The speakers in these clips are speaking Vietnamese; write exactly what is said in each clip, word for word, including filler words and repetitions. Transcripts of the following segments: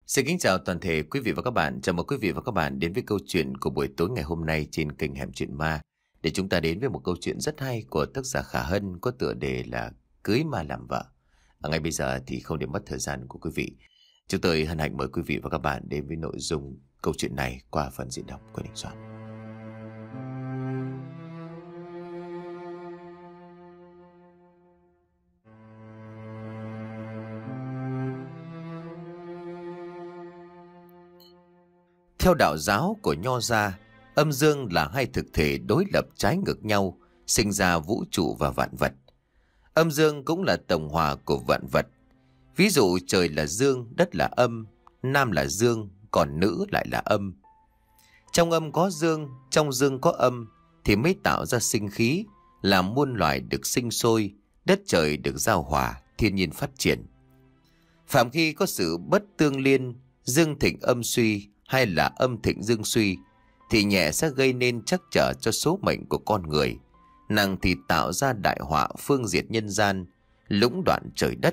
Xin kính chào toàn thể quý vị và các bạn. Chào mừng quý vị và các bạn đến với câu chuyện của buổi tối ngày hôm nay trên kênh Hẻm Chuyện Ma. Để chúng ta đến với một câu chuyện rất hay của tác giả Khả Hân có tựa đề là Cưới Ma Làm Vợ. À, ngay bây giờ thì không để mất thời gian của quý vị, chúng tôi hân hạnh mời quý vị và các bạn đến với nội dung câu chuyện này qua phần diễn đọc của Đình Soạn. Theo đạo giáo của Nho gia, âm dương là hai thực thể đối lập trái ngược nhau, sinh ra vũ trụ và vạn vật. Âm dương cũng là tổng hòa của vạn vật. Ví dụ trời là dương, đất là âm, nam là dương, còn nữ lại là âm. Trong âm có dương, trong dương có âm, thì mới tạo ra sinh khí, làm muôn loài được sinh sôi, đất trời được giao hòa, thiên nhiên phát triển. Phạm khi có sự bất tương liên, dương thịnh âm suy, hay là âm thịnh dương suy, thì nhẹ sẽ gây nên trắc trở cho số mệnh của con người, nặng thì tạo ra đại họa phương diệt nhân gian, lũng đoạn trời đất.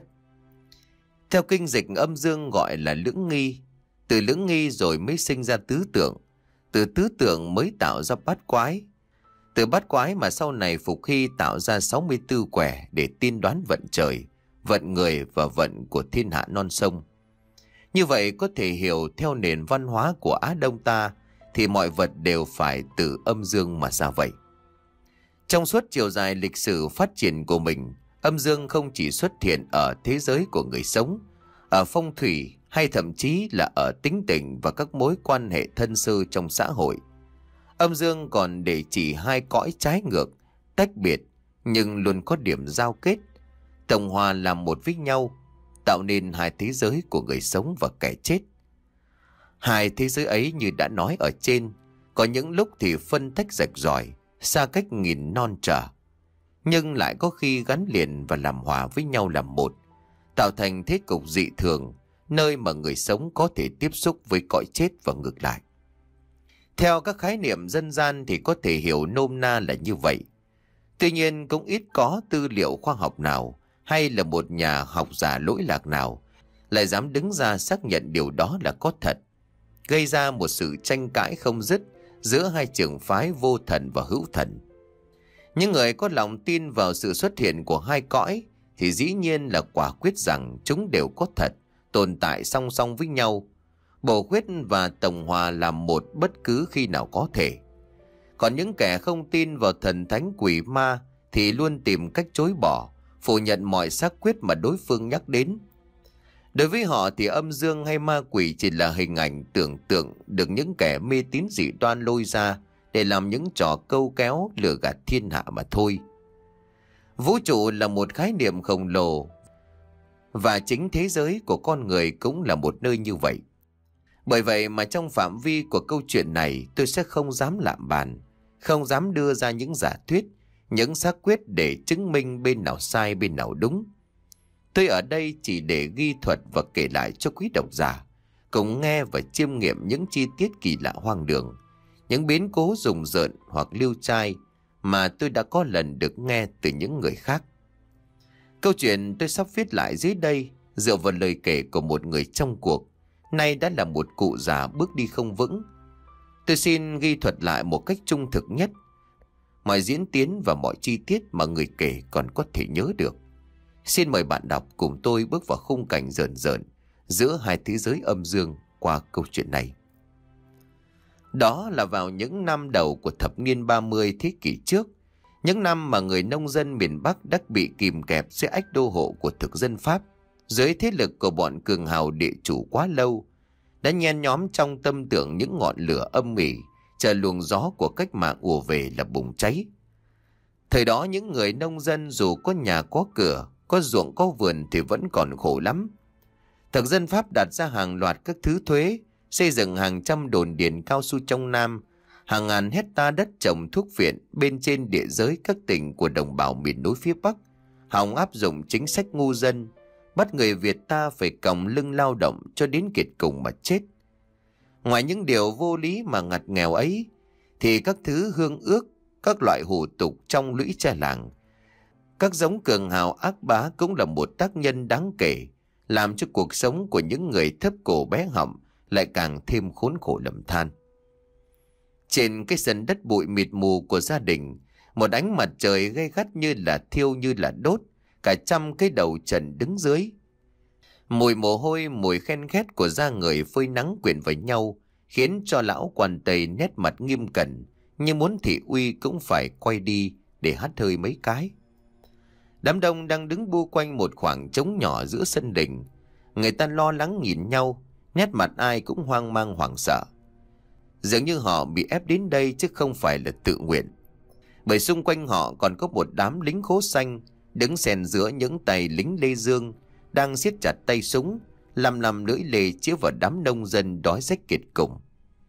Theo kinh dịch, âm dương gọi là lưỡng nghi, từ lưỡng nghi rồi mới sinh ra tứ tượng, từ tứ tượng mới tạo ra bát quái, từ bát quái mà sau này Phục Hy tạo ra sáu mươi tư quẻ để tiên đoán vận trời, vận người và vận của thiên hạ non sông. Như vậy có thể hiểu theo nền văn hóa của Á Đông ta thì mọi vật đều phải từ âm dương mà ra vậy. Trong suốt chiều dài lịch sử phát triển của mình, âm dương không chỉ xuất hiện ở thế giới của người sống, ở phong thủy hay thậm chí là ở tính tình và các mối quan hệ thân sơ trong xã hội. Âm dương còn để chỉ hai cõi trái ngược, tách biệt nhưng luôn có điểm giao kết, tổng hòa làm một với nhau, tạo nên hai thế giới của người sống và kẻ chết. Hai thế giới ấy như đã nói ở trên, có những lúc thì phân tách rạch ròi, xa cách nghìn non trở, nhưng lại có khi gắn liền và làm hòa với nhau làm một, tạo thành thế cục dị thường, nơi mà người sống có thể tiếp xúc với cõi chết và ngược lại. Theo các khái niệm dân gian thì có thể hiểu nôm na là như vậy. Tuy nhiên cũng ít có tư liệu khoa học nào hay là một nhà học giả lỗi lạc nào lại dám đứng ra xác nhận điều đó là có thật, gây ra một sự tranh cãi không dứt giữa hai trường phái vô thần và hữu thần. Những người có lòng tin vào sự xuất hiện của hai cõi thì dĩ nhiên là quả quyết rằng chúng đều có thật, tồn tại song song với nhau, bổ khuyết và tổng hòa làm một bất cứ khi nào có thể. Còn những kẻ không tin vào thần thánh quỷ ma thì luôn tìm cách chối bỏ, phủ nhận mọi xác quyết mà đối phương nhắc đến. Đối với họ thì âm dương hay ma quỷ chỉ là hình ảnh tưởng tượng được những kẻ mê tín dị đoan lôi ra để làm những trò câu kéo lừa gạt thiên hạ mà thôi. Vũ trụ là một khái niệm khổng lồ, và chính thế giới của con người cũng là một nơi như vậy. Bởi vậy mà trong phạm vi của câu chuyện này, tôi sẽ không dám lạm bàn, không dám đưa ra những giả thuyết, những xác quyết để chứng minh bên nào sai bên nào đúng. Tôi ở đây chỉ để ghi thuật và kể lại cho quý độc giả cùng nghe và chiêm nghiệm những chi tiết kỳ lạ hoang đường, những biến cố rùng rợn hoặc liêu trai mà tôi đã có lần được nghe từ những người khác. Câu chuyện tôi sắp viết lại dưới đây dựa vào lời kể của một người trong cuộc, nay đã là một cụ già bước đi không vững. Tôi xin ghi thuật lại một cách trung thực nhất mọi diễn tiến và mọi chi tiết mà người kể còn có thể nhớ được. Xin mời bạn đọc cùng tôi bước vào khung cảnh rợn rợn giữa hai thế giới âm dương qua câu chuyện này. Đó là vào những năm đầu của thập niên ba mươi thế kỷ trước, những năm mà người nông dân miền Bắc đã bị kìm kẹp dưới ách đô hộ của thực dân Pháp, dưới thế lực của bọn cường hào địa chủ quá lâu, đã nhen nhóm trong tâm tưởng những ngọn lửa âm ỉ, chờ luồng gió của cách mạng ùa về là bùng cháy. Thời đó những người nông dân dù có nhà có cửa, có ruộng có vườn thì vẫn còn khổ lắm. Thực dân Pháp đặt ra hàng loạt các thứ thuế, xây dựng hàng trăm đồn điền cao su trong Nam, hàng ngàn hecta đất trồng thuốc viện bên trên địa giới các tỉnh của đồng bào miền núi phía Bắc, hòng áp dụng chính sách ngu dân, bắt người Việt ta phải còng lưng lao động cho đến kiệt cùng mà chết. Ngoài những điều vô lý mà ngặt nghèo ấy, thì các thứ hương ước, các loại hủ tục trong lũy tre làng, các giống cường hào ác bá cũng là một tác nhân đáng kể, làm cho cuộc sống của những người thấp cổ bé họng lại càng thêm khốn khổ lầm than. Trên cái sân đất bụi mịt mù của gia đình, một ánh mặt trời gay gắt như là thiêu như là đốt, cả trăm cái đầu trần đứng dưới. Mùi mồ hôi, mùi khen khét của da người phơi nắng quyện với nhau, khiến cho lão quan Tây nét mặt nghiêm cẩn, như muốn thị uy cũng phải quay đi để hắt hơi mấy cái. Đám đông đang đứng bu quanh một khoảng trống nhỏ giữa sân đình. Người ta lo lắng nhìn nhau, nét mặt ai cũng hoang mang hoảng sợ. Dường như họ bị ép đến đây chứ không phải là tự nguyện. Bởi xung quanh họ còn có một đám lính khố xanh đứng xen giữa những tay lính Lê Dương đang siết chặt tay súng, lăm lăm lưỡi lê chĩa vào đám nông dân đói rách kiệt cùng.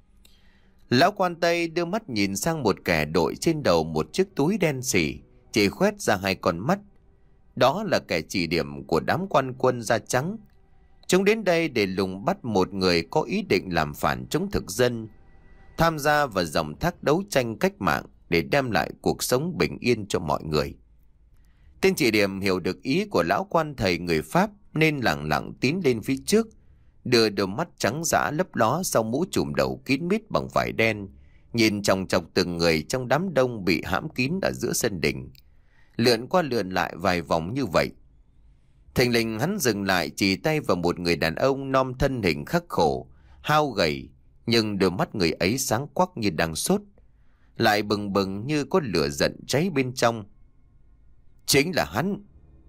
Lão quan Tây đưa mắt nhìn sang một kẻ đội trên đầu một chiếc túi đen xỉ, chỉ khoét ra hai con mắt. Đó là kẻ chỉ điểm của đám quan quân da trắng. Chúng đến đây để lùng bắt một người có ý định làm phản chống thực dân, tham gia vào dòng thác đấu tranh cách mạng để đem lại cuộc sống bình yên cho mọi người. Tên chỉ điểm hiểu được ý của lão quan thầy người Pháp nên lặng lặng tiến lên phía trước, đưa đôi mắt trắng dã lấp ló sau mũ trùm đầu kín mít bằng vải đen, nhìn chòng chọc từng người trong đám đông bị hãm kín ở giữa sân đình, lượn qua lượn lại vài vòng như vậy. Thình lình hắn dừng lại, chỉ tay vào một người đàn ông non thân hình khắc khổ, hao gầy, nhưng đôi mắt người ấy sáng quắc như đang sốt, lại bừng bừng như có lửa giận cháy bên trong. Chính là hắn.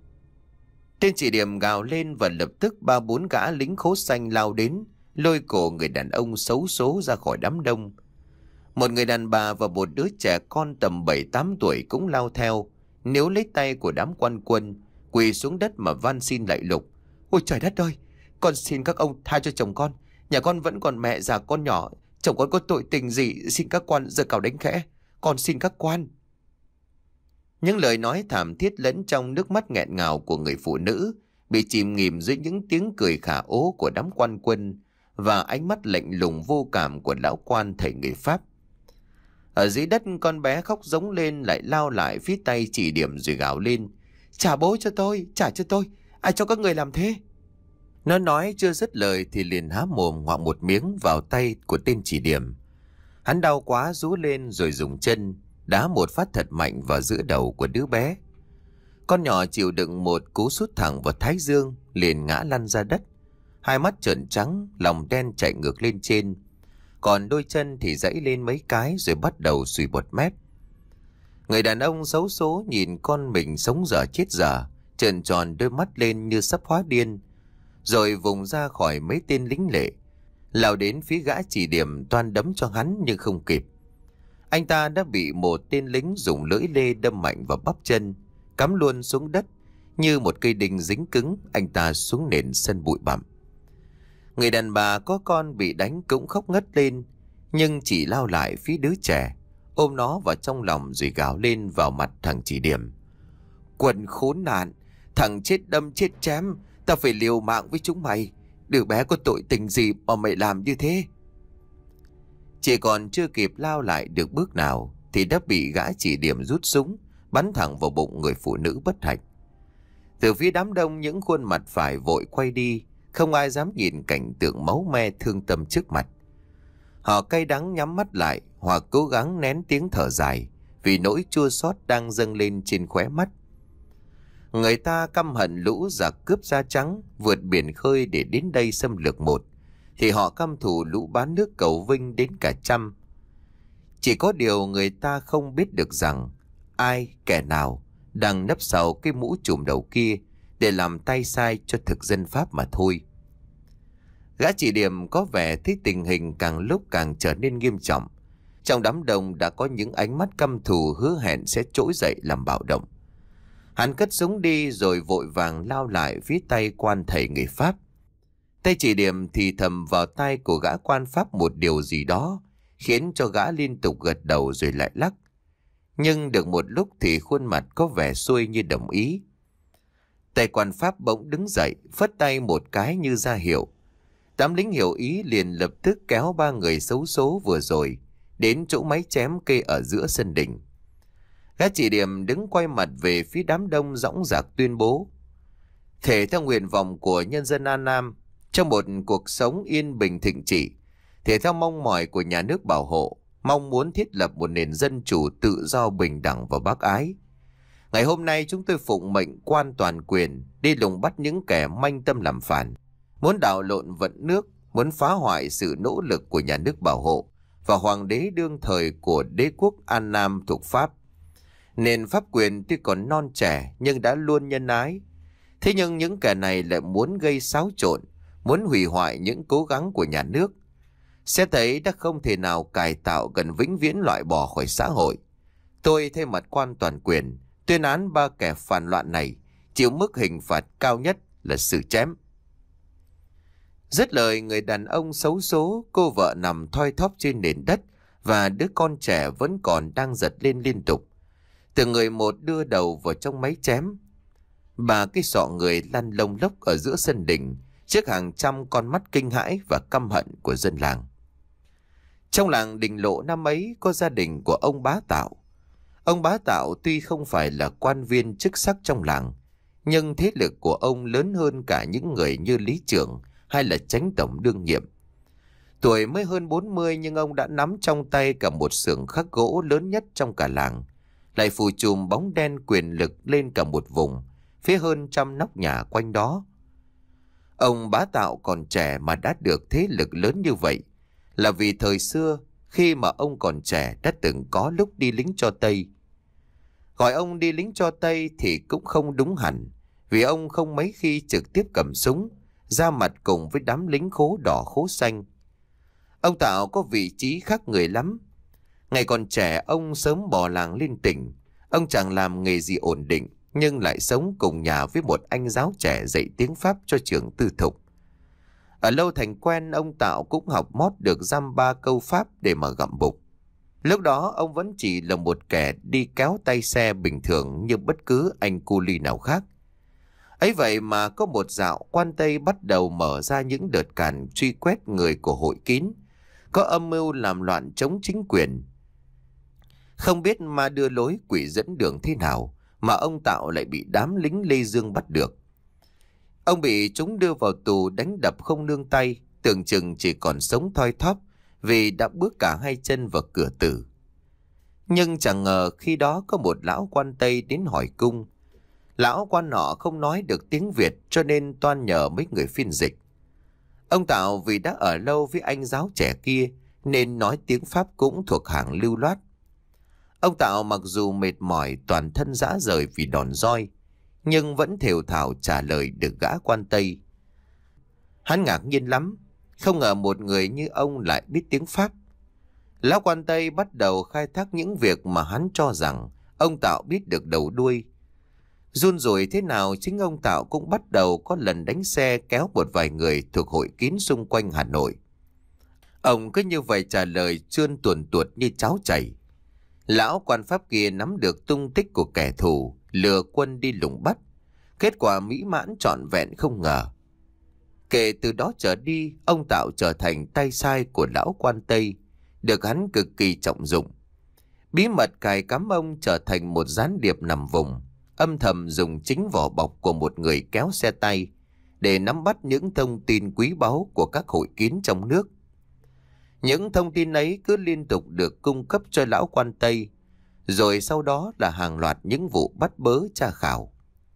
Tên chỉ điểm gào lên và lập tức ba bốn gã lính khố xanh lao đến, lôi cổ người đàn ông xấu số ra khỏi đám đông. Một người đàn bà và một đứa trẻ con tầm bảy tám tuổi cũng lao theo, níu lấy tay của đám quan quân, quỳ xuống đất mà van xin lạy lục. Ôi trời đất ơi, con xin các ông tha cho chồng con, nhà con vẫn còn mẹ già con nhỏ, chồng con có tội tình gì, xin các quan giơ cào đánh khẽ, con xin các quan. Những lời nói thảm thiết lẫn trong nước mắt nghẹn ngào của người phụ nữ bị chìm nghỉm dưới những tiếng cười khả ố của đám quan quân và ánh mắt lạnh lùng vô cảm của lão quan thầy người Pháp. Ở dưới đất, con bé khóc giống lên, lại lao lại phía tay chỉ điểm rồi gào lên. Trả bố cho tôi, trả cho tôi, ai cho các người làm thế? Nó nói chưa dứt lời thì liền há mồm ngoạm một miếng vào tay của tên chỉ điểm. Hắn đau quá rú lên rồi dùng chân đá một phát thật mạnh vào giữa đầu của đứa bé. Con nhỏ chịu đựng một cú sút thẳng vào thái dương, liền ngã lăn ra đất. Hai mắt trợn trắng, lòng đen chạy ngược lên trên. Còn đôi chân thì giãy lên mấy cái rồi bắt đầu sùi bọt mép. Người đàn ông xấu số nhìn con mình sống dở chết dở, trợn tròn đôi mắt lên như sắp hóa điên, rồi vùng ra khỏi mấy tên lính lệ, lao đến phía gã chỉ điểm toan đấm cho hắn nhưng không kịp. Anh ta đã bị một tên lính dùng lưỡi lê đâm mạnh vào bắp chân, cắm luôn xuống đất như một cây đinh dính cứng. Anh ta xuống nền sân bụi bặm. Người đàn bà có con bị đánh cũng khóc ngất lên, nhưng chỉ lao lại phía đứa trẻ, ôm nó vào trong lòng rồi gào lên vào mặt thằng chỉ điểm. Quần khốn nạn, thằng chết đâm chết chém, tao phải liều mạng với chúng mày. Đứa bé có tội tình gì mà mày làm như thế? Chỉ còn chưa kịp lao lại được bước nào thì đã bị gã chỉ điểm rút súng bắn thẳng vào bụng người phụ nữ bất hạnh. Từ phía đám đông, những khuôn mặt phải vội quay đi, không ai dám nhìn cảnh tượng máu me thương tâm trước mặt. Họ cay đắng nhắm mắt lại hoặc cố gắng nén tiếng thở dài vì nỗi chua xót đang dâng lên trên khóe mắt. Người ta căm hận lũ giặc cướp da trắng vượt biển khơi để đến đây xâm lược một, thì họ căm thù lũ bán nước cầu vinh đến cả trăm. Chỉ có điều người ta không biết được rằng ai, kẻ nào đang nấp sau cái mũ trùm đầu kia để làm tay sai cho thực dân Pháp mà thôi. Gã chỉ điểm có vẻ thấy tình hình càng lúc càng trở nên nghiêm trọng. Trong đám đông đã có những ánh mắt căm thù hứa hẹn sẽ trỗi dậy làm bạo động. Hắn cất súng đi rồi vội vàng lao lại phía tay quan thầy người Pháp. Tay chỉ điểm thì thầm vào tai của gã quan Pháp một điều gì đó, khiến cho gã liên tục gật đầu rồi lại lắc. Nhưng được một lúc thì khuôn mặt có vẻ xuôi như đồng ý. Tay quan Pháp bỗng đứng dậy, phất tay một cái như ra hiệu. Tám lính hiểu ý liền lập tức kéo ba người xấu số vừa rồi đến chỗ máy chém cây ở giữa sân đình. Gã chỉ điểm đứng quay mặt về phía đám đông dõng dạc tuyên bố. Thể theo nguyện vọng của nhân dân An Nam, trong một cuộc sống yên bình thịnh trị, thể theo mong mỏi của nhà nước bảo hộ, mong muốn thiết lập một nền dân chủ tự do bình đẳng và bác ái. Ngày hôm nay chúng tôi phụng mệnh quan toàn quyền đi lùng bắt những kẻ manh tâm làm phản, muốn đảo lộn vận nước, muốn phá hoại sự nỗ lực của nhà nước bảo hộ và hoàng đế đương thời của đế quốc An Nam thuộc Pháp. Nền pháp quyền tuy còn non trẻ nhưng đã luôn nhân ái. Thế nhưng những kẻ này lại muốn gây xáo trộn, muốn hủy hoại những cố gắng của nhà nước. Sẽ thấy đã không thể nào cải tạo gần vĩnh viễn loại bỏ khỏi xã hội. Tôi thay mặt quan toàn quyền tuyên án ba kẻ phản loạn này chịu mức hình phạt cao nhất là xử chém. Dứt lời, người đàn ông xấu số, cô vợ nằm thoi thóp trên nền đất và đứa con trẻ vẫn còn đang giật lên liên tục. Từng người một đưa đầu vào trong máy chém. Bà cái sọ người lăn lông lốc ở giữa sân đình trước hàng trăm con mắt kinh hãi và căm hận của dân làng. Trong làng Đình Lộ năm ấy có gia đình của ông Bá Tạo. Ông Bá Tạo tuy không phải là quan viên chức sắc trong làng, nhưng thế lực của ông lớn hơn cả những người như lý trưởng hay là chánh tổng đương nhiệm. Tuổi mới hơn bốn mươi nhưng ông đã nắm trong tay cả một xưởng khắc gỗ lớn nhất trong cả làng, lại phủ trùm bóng đen quyền lực lên cả một vùng, phía hơn trăm nóc nhà quanh đó. Ông Bá Tạo còn trẻ mà đã được thế lực lớn như vậy là vì thời xưa khi mà ông còn trẻ đã từng có lúc đi lính cho Tây. Gọi ông đi lính cho Tây thì cũng không đúng hẳn, vì ông không mấy khi trực tiếp cầm súng ra mặt cùng với đám lính khố đỏ khố xanh. Ông Tạo có vị trí khác người lắm. Ngày còn trẻ ông sớm bỏ làng lên tỉnh. Ông chẳng làm nghề gì ổn định, nhưng lại sống cùng nhà với một anh giáo trẻ dạy tiếng Pháp cho trường tư thục. Ở lâu thành quen, ông Tạo cũng học mót được dăm ba câu Pháp để mà gặm bụng. Lúc đó ông vẫn chỉ là một kẻ đi kéo tay xe bình thường như bất cứ anh cu li nào khác. Ấy vậy mà có một dạo quan Tây bắt đầu mở ra những đợt càn truy quét người của hội kín, có âm mưu làm loạn chống chính quyền. Không biết ma đưa lối quỷ dẫn đường thế nào mà ông Tạo lại bị đám lính Lê Dương bắt được. Ông bị chúng đưa vào tù đánh đập không nương tay, tưởng chừng chỉ còn sống thoi thóp vì đã bước cả hai chân vào cửa tử. Nhưng chẳng ngờ khi đó có một lão quan Tây đến hỏi cung. Lão quan nọ không nói được tiếng Việt cho nên toan nhờ mấy người phiên dịch. Ông Tạo vì đã ở lâu với anh giáo trẻ kia nên nói tiếng Pháp cũng thuộc hàng lưu loát. Ông Tạo mặc dù mệt mỏi toàn thân rã rời vì đòn roi, nhưng vẫn thều thào trả lời được gã quan Tây. Hắn ngạc nhiên lắm, không ngờ một người như ông lại biết tiếng Pháp. Lão quan Tây bắt đầu khai thác những việc mà hắn cho rằng ông Tạo biết được đầu đuôi. Run rủi thế nào chính ông Tạo cũng bắt đầu có lần đánh xe kéo một vài người thuộc hội kín xung quanh Hà Nội. Ông cứ như vậy trả lời trơn tuồn tuột như cháo chảy. Lão quan Pháp kia nắm được tung tích của kẻ thù, lừa quân đi lùng bắt. Kết quả mỹ mãn trọn vẹn không ngờ. Kể từ đó trở đi, ông Tạo trở thành tay sai của lão quan Tây, được hắn cực kỳ trọng dụng. Bí mật cài cắm ông trở thành một gián điệp nằm vùng, âm thầm dùng chính vỏ bọc của một người kéo xe tay để nắm bắt những thông tin quý báu của các hội kín trong nước. Những thông tin ấy cứ liên tục được cung cấp cho lão quan Tây, rồi sau đó là hàng loạt những vụ bắt bớ tra khảo.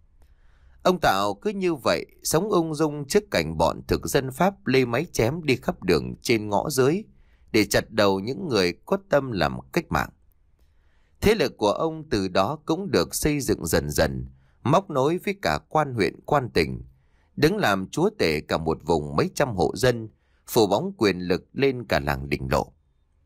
Ông Tạo cứ như vậy sống ung dung trước cảnh bọn thực dân Pháp lê máy chém đi khắp đường trên ngõ dưới để chặt đầu những người có tâm làm cách mạng. Thế lực của ông từ đó cũng được xây dựng dần dần, móc nối với cả quan huyện quan tỉnh, đứng làm chúa tể cả một vùng mấy trăm hộ dân, phủ bóng quyền lực lên cả làng Đình Lộ.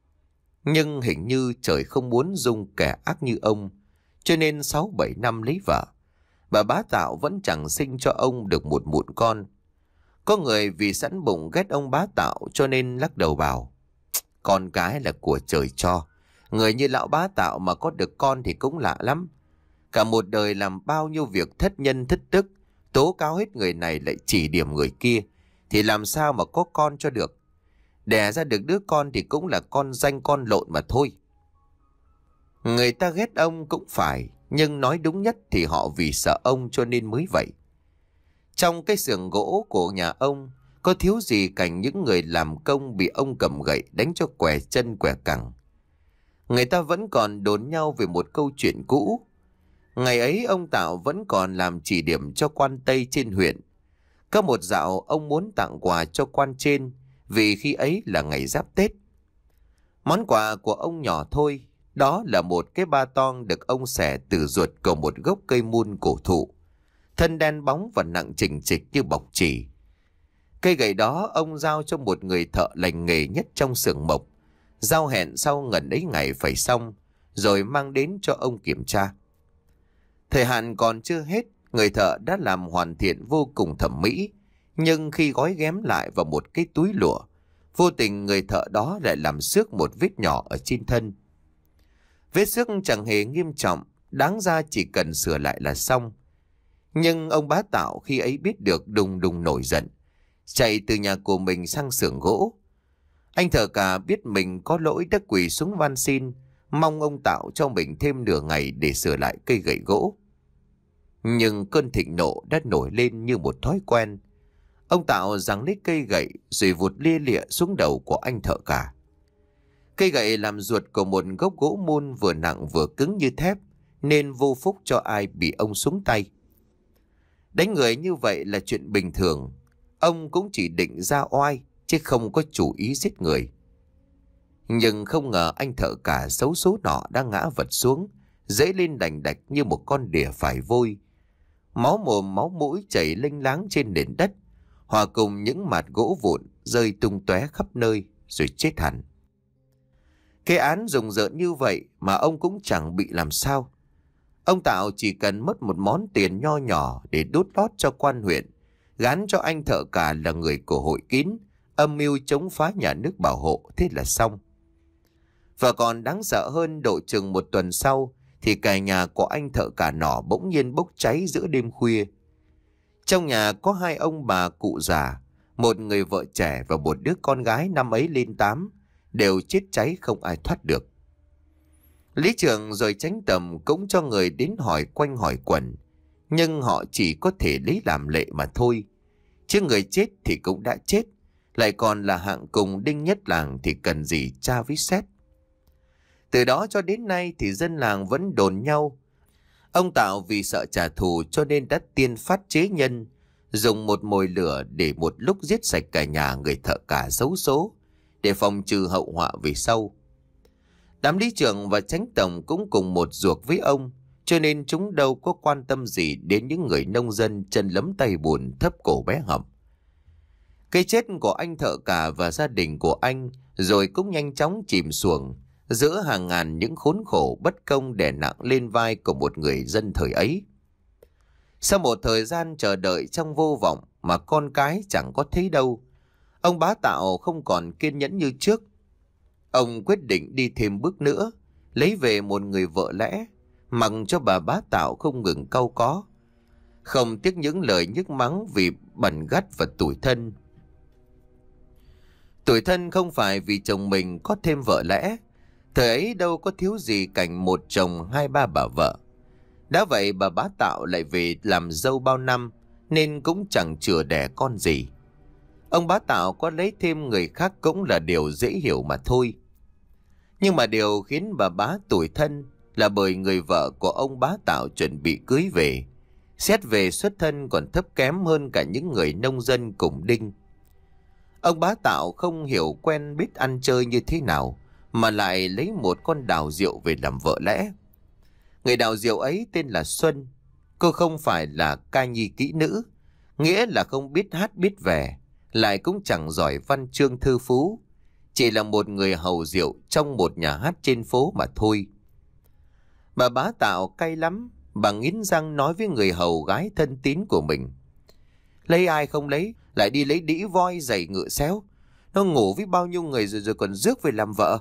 Nhưng hình như trời không muốn dung kẻ ác như ông, cho nên sáu bảy năm lấy vợ, bà Bá Tạo vẫn chẳng sinh cho ông được một mụn con. Có người vì sẵn bụng ghét ông Bá Tạo cho nên lắc đầu bảo, con cái là của trời cho, người như lão Bá Tạo mà có được con thì cũng lạ lắm. Cả một đời làm bao nhiêu việc thất nhân thất đức, tố cáo hết người này lại chỉ điểm người kia, thì làm sao mà có con cho được. Đẻ ra được đứa con thì cũng là con danh con lộn mà thôi. Người ta ghét ông cũng phải, nhưng nói đúng nhất thì họ vì sợ ông cho nên mới vậy. Trong cái xưởng gỗ của nhà ông, có thiếu gì cảnh những người làm công bị ông cầm gậy đánh cho quẻ chân quẻ cẳng. Người ta vẫn còn đồn nhau về một câu chuyện cũ. Ngày ấy ông Tạo vẫn còn làm chỉ điểm cho quan Tây trên huyện. Có một dạo ông muốn tặng quà cho quan trên, vì khi ấy là ngày giáp Tết. Món quà của ông nhỏ thôi, đó là một cái ba tong được ông xẻ từ ruột của một gốc cây mun cổ thụ. Thân đen bóng và nặng chình chịch như bọc chỉ. Cây gậy đó ông giao cho một người thợ lành nghề nhất trong xưởng mộc. Giao hẹn sau ngần ấy ngày phải xong, rồi mang đến cho ông kiểm tra. Thời hạn còn chưa hết, người thợ đã làm hoàn thiện vô cùng thẩm mỹ. Nhưng khi gói ghém lại vào một cái túi lụa, vô tình người thợ đó lại làm xước một vết nhỏ ở trên thân. Vết xước chẳng hề nghiêm trọng, đáng ra chỉ cần sửa lại là xong. Nhưng ông bá Tạo khi ấy biết được đùng đùng nổi giận, chạy từ nhà của mình sang xưởng gỗ. Anh thợ cả biết mình có lỗi đã quỳ xuống van xin, mong ông Tạo cho mình thêm nửa ngày để sửa lại cây gậy gỗ. Nhưng cơn thịnh nộ đã nổi lên như một thói quen. Ông Tạo giằng lấy cây gậy rồi vụt lia lịa xuống đầu của anh thợ cả. Cây gậy làm ruột của một gốc gỗ mun vừa nặng vừa cứng như thép, nên vô phúc cho ai bị ông xuống tay. Đánh người như vậy là chuyện bình thường. Ông cũng chỉ định ra oai, chứ không có chủ ý giết người. Nhưng không ngờ anh thợ cả xấu số nọ đã ngã vật xuống, dẫy lên đành đạch như một con đỉa phải vôi. Máu mồm máu mũi chảy lênh láng trên nền đất, hòa cùng những mạt gỗ vụn rơi tung tóe khắp nơi, rồi chết hẳn. Cái án rùng rợn như vậy mà ông cũng chẳng bị làm sao. Ông Tạo chỉ cần mất một món tiền nho nhỏ để đút lót cho quan huyện, gán cho anh thợ cả là người của hội kín, âm mưu chống phá nhà nước bảo hộ, thế là xong. Và còn đáng sợ hơn, độ chừng một tuần sau thì cả nhà của anh thợ cả nọ bỗng nhiên bốc cháy giữa đêm khuya. Trong nhà có hai ông bà cụ già, một người vợ trẻ và một đứa con gái năm ấy lên tám, đều chết cháy không ai thoát được. Lý trưởng rồi Chánh Tầm cũng cho người đến hỏi quanh hỏi quẩn, nhưng họ chỉ có thể lấy làm lệ mà thôi. Chứ người chết thì cũng đã chết, lại còn là hạng cùng đinh nhất làng thì cần gì tra viết xét. Từ đó cho đến nay thì dân làng vẫn đồn nhau. Ông Tạo vì sợ trả thù cho nên đã tiên phát chế nhân, dùng một mồi lửa để một lúc giết sạch cả nhà người thợ cả xấu số, để phòng trừ hậu họa về sau. Đám lý trưởng và Chánh Tổng cũng cùng một ruột với ông, cho nên chúng đâu có quan tâm gì đến những người nông dân chân lấm tay bùn thấp cổ bé họng. Cái chết của anh thợ cả và gia đình của anh rồi cũng nhanh chóng chìm xuồng giữa hàng ngàn những khốn khổ bất công đè nặng lên vai của một người dân thời ấy. Sau một thời gian chờ đợi trong vô vọng mà con cái chẳng có thấy đâu, ông bá Tạo không còn kiên nhẫn như trước. Ông quyết định đi thêm bước nữa, lấy về một người vợ lẽ, mặc cho bà bá Tạo không ngừng cau có, không tiếc những lời nhức mắng vì bẩn gắt và tủi thân. Tủi thân không phải vì chồng mình có thêm vợ lẽ, thời ấy đâu có thiếu gì cảnh một chồng hai ba bà vợ. Đã vậy bà bá Tạo lại về làm dâu bao năm, nên cũng chẳng chừa đẻ con gì. Ông bá Tạo có lấy thêm người khác cũng là điều dễ hiểu mà thôi. Nhưng mà điều khiến bà bá tủi thân là bởi người vợ của ông bá Tạo chuẩn bị cưới về, xét về xuất thân còn thấp kém hơn cả những người nông dân cùng đinh. Ông bá Tạo không hiểu quen biết ăn chơi như thế nào mà lại lấy một con đào rượu về làm vợ lẽ. Người đào rượu ấy tên là Xuân. Cô không phải là ca nhi kỹ nữ, nghĩa là không biết hát biết vè, lại cũng chẳng giỏi văn chương thư phú, chỉ là một người hầu rượu trong một nhà hát trên phố mà thôi. Bà bá Tạo cay lắm, bà nghiến răng nói với người hầu gái thân tín của mình: lấy ai không lấy, lại đi lấy đĩ voi giày ngựa xéo. Nó ngủ với bao nhiêu người rồi rồi còn rước về làm vợ.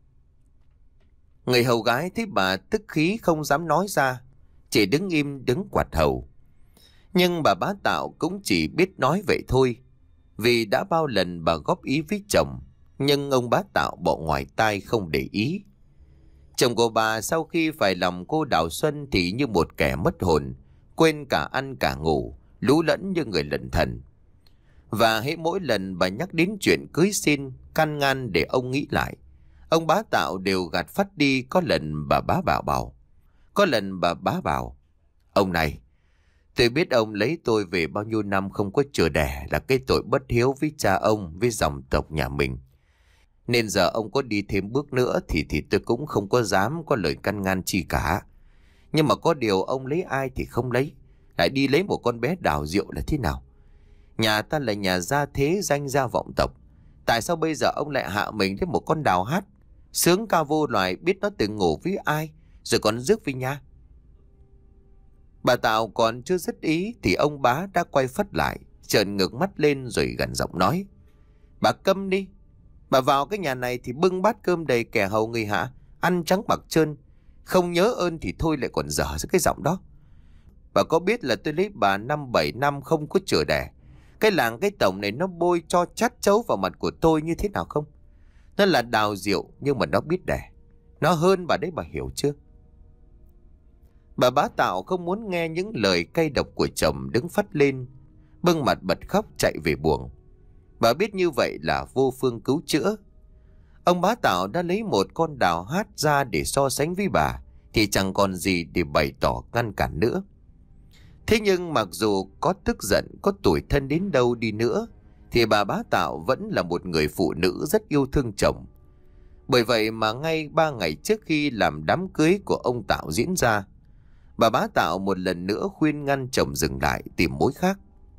Người hầu gái thấy bà tức khí không dám nói ra, chỉ đứng im đứng quạt hầu. Nhưng bà bá Tạo cũng chỉ biết nói vậy thôi, vì đã bao lần bà góp ý với chồng, nhưng ông bá Tạo bỏ ngoài tai không để ý. Chồng của bà sau khi phải lòng cô Đào Xuân thì như một kẻ mất hồn, quên cả ăn cả ngủ, lú lẫn như người lẩn thần. Và hễ mỗi lần bà nhắc đến chuyện cưới xin, can ngăn để ông nghĩ lại, ông bá Tạo đều gạt phắt đi. Có lần bà bá bảo bảo, có lần bà bá bảo, ông này, tôi biết ông lấy tôi về bao nhiêu năm không có chừa đẻ là cái tội bất hiếu với cha ông, với dòng tộc nhà mình. Nên giờ ông có đi thêm bước nữa thì thì tôi cũng không có dám có lời căn ngăn chi cả. Nhưng mà có điều ông lấy ai thì không lấy, lại đi lấy một con bé Đào Diệu là thế nào? Nhà ta là nhà gia thế, danh gia vọng tộc. Tại sao bây giờ ông lại hạ mình đến một con Đào Hát, sướng ca vô loài, biết nó từng ngủ với ai, rồi còn rước với nhà? Bà Tạo còn chưa dứt ý thì ông bá đã quay phất lại, trợn ngược mắt lên rồi gằn giọng nói: Bà câm đi. Bà vào cái nhà này thì bưng bát cơm đầy kẻ hầu người hạ, ăn trắng mặc trơn, không nhớ ơn thì thôi lại còn dở ra cái giọng đó. Bà có biết là tôi lấy bà năm bảy năm không có chữa đẻ, cái làng cái tổng này nó bôi cho chát chấu vào mặt của tôi như thế nào không? Nó là Đào Diệu nhưng mà nó biết đẻ. Nó hơn bà đấy, bà hiểu chưa? Bà bá Tạo không muốn nghe những lời cay độc của chồng, đứng phắt lên, bưng mặt bật khóc chạy về buồng. Bà biết như vậy là vô phương cứu chữa. Ông bá Tạo đã lấy một con Đào Hát ra để so sánh với bà thì chẳng còn gì để bày tỏ ngăn cản nữa. Thế nhưng mặc dù có tức giận, có tủi thân đến đâu đi nữa thì bà bá Tạo vẫn là một người phụ nữ rất yêu thương chồng. Bởi vậy mà ngay ba ngày trước khi làm đám cưới của ông Tạo diễn ra, bà bá Tạo một lần nữa khuyên ngăn chồng dừng lại tìm mối khác.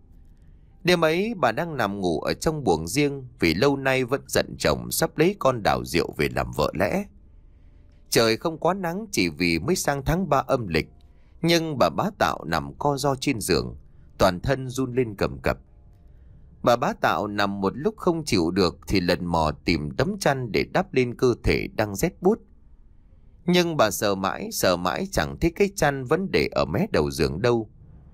Đêm ấy bà đang nằm ngủ ở trong buồng riêng vì lâu nay vẫn giận chồng sắp lấy con Đào Diệu về làm vợ lẽ. Trời không quá nắng chỉ vì mới sang tháng ba âm lịch, nhưng bà bá Tạo nằm co ro trên giường, toàn thân run lên cầm cập. Bà bá Tạo nằm một lúc không chịu được thì lần mò tìm tấm chăn để đắp lên cơ thể đang rét buốt. Nhưng bà sờ mãi sờ mãi chẳng thấy cái chăn vẫn để ở mé đầu giường đâu.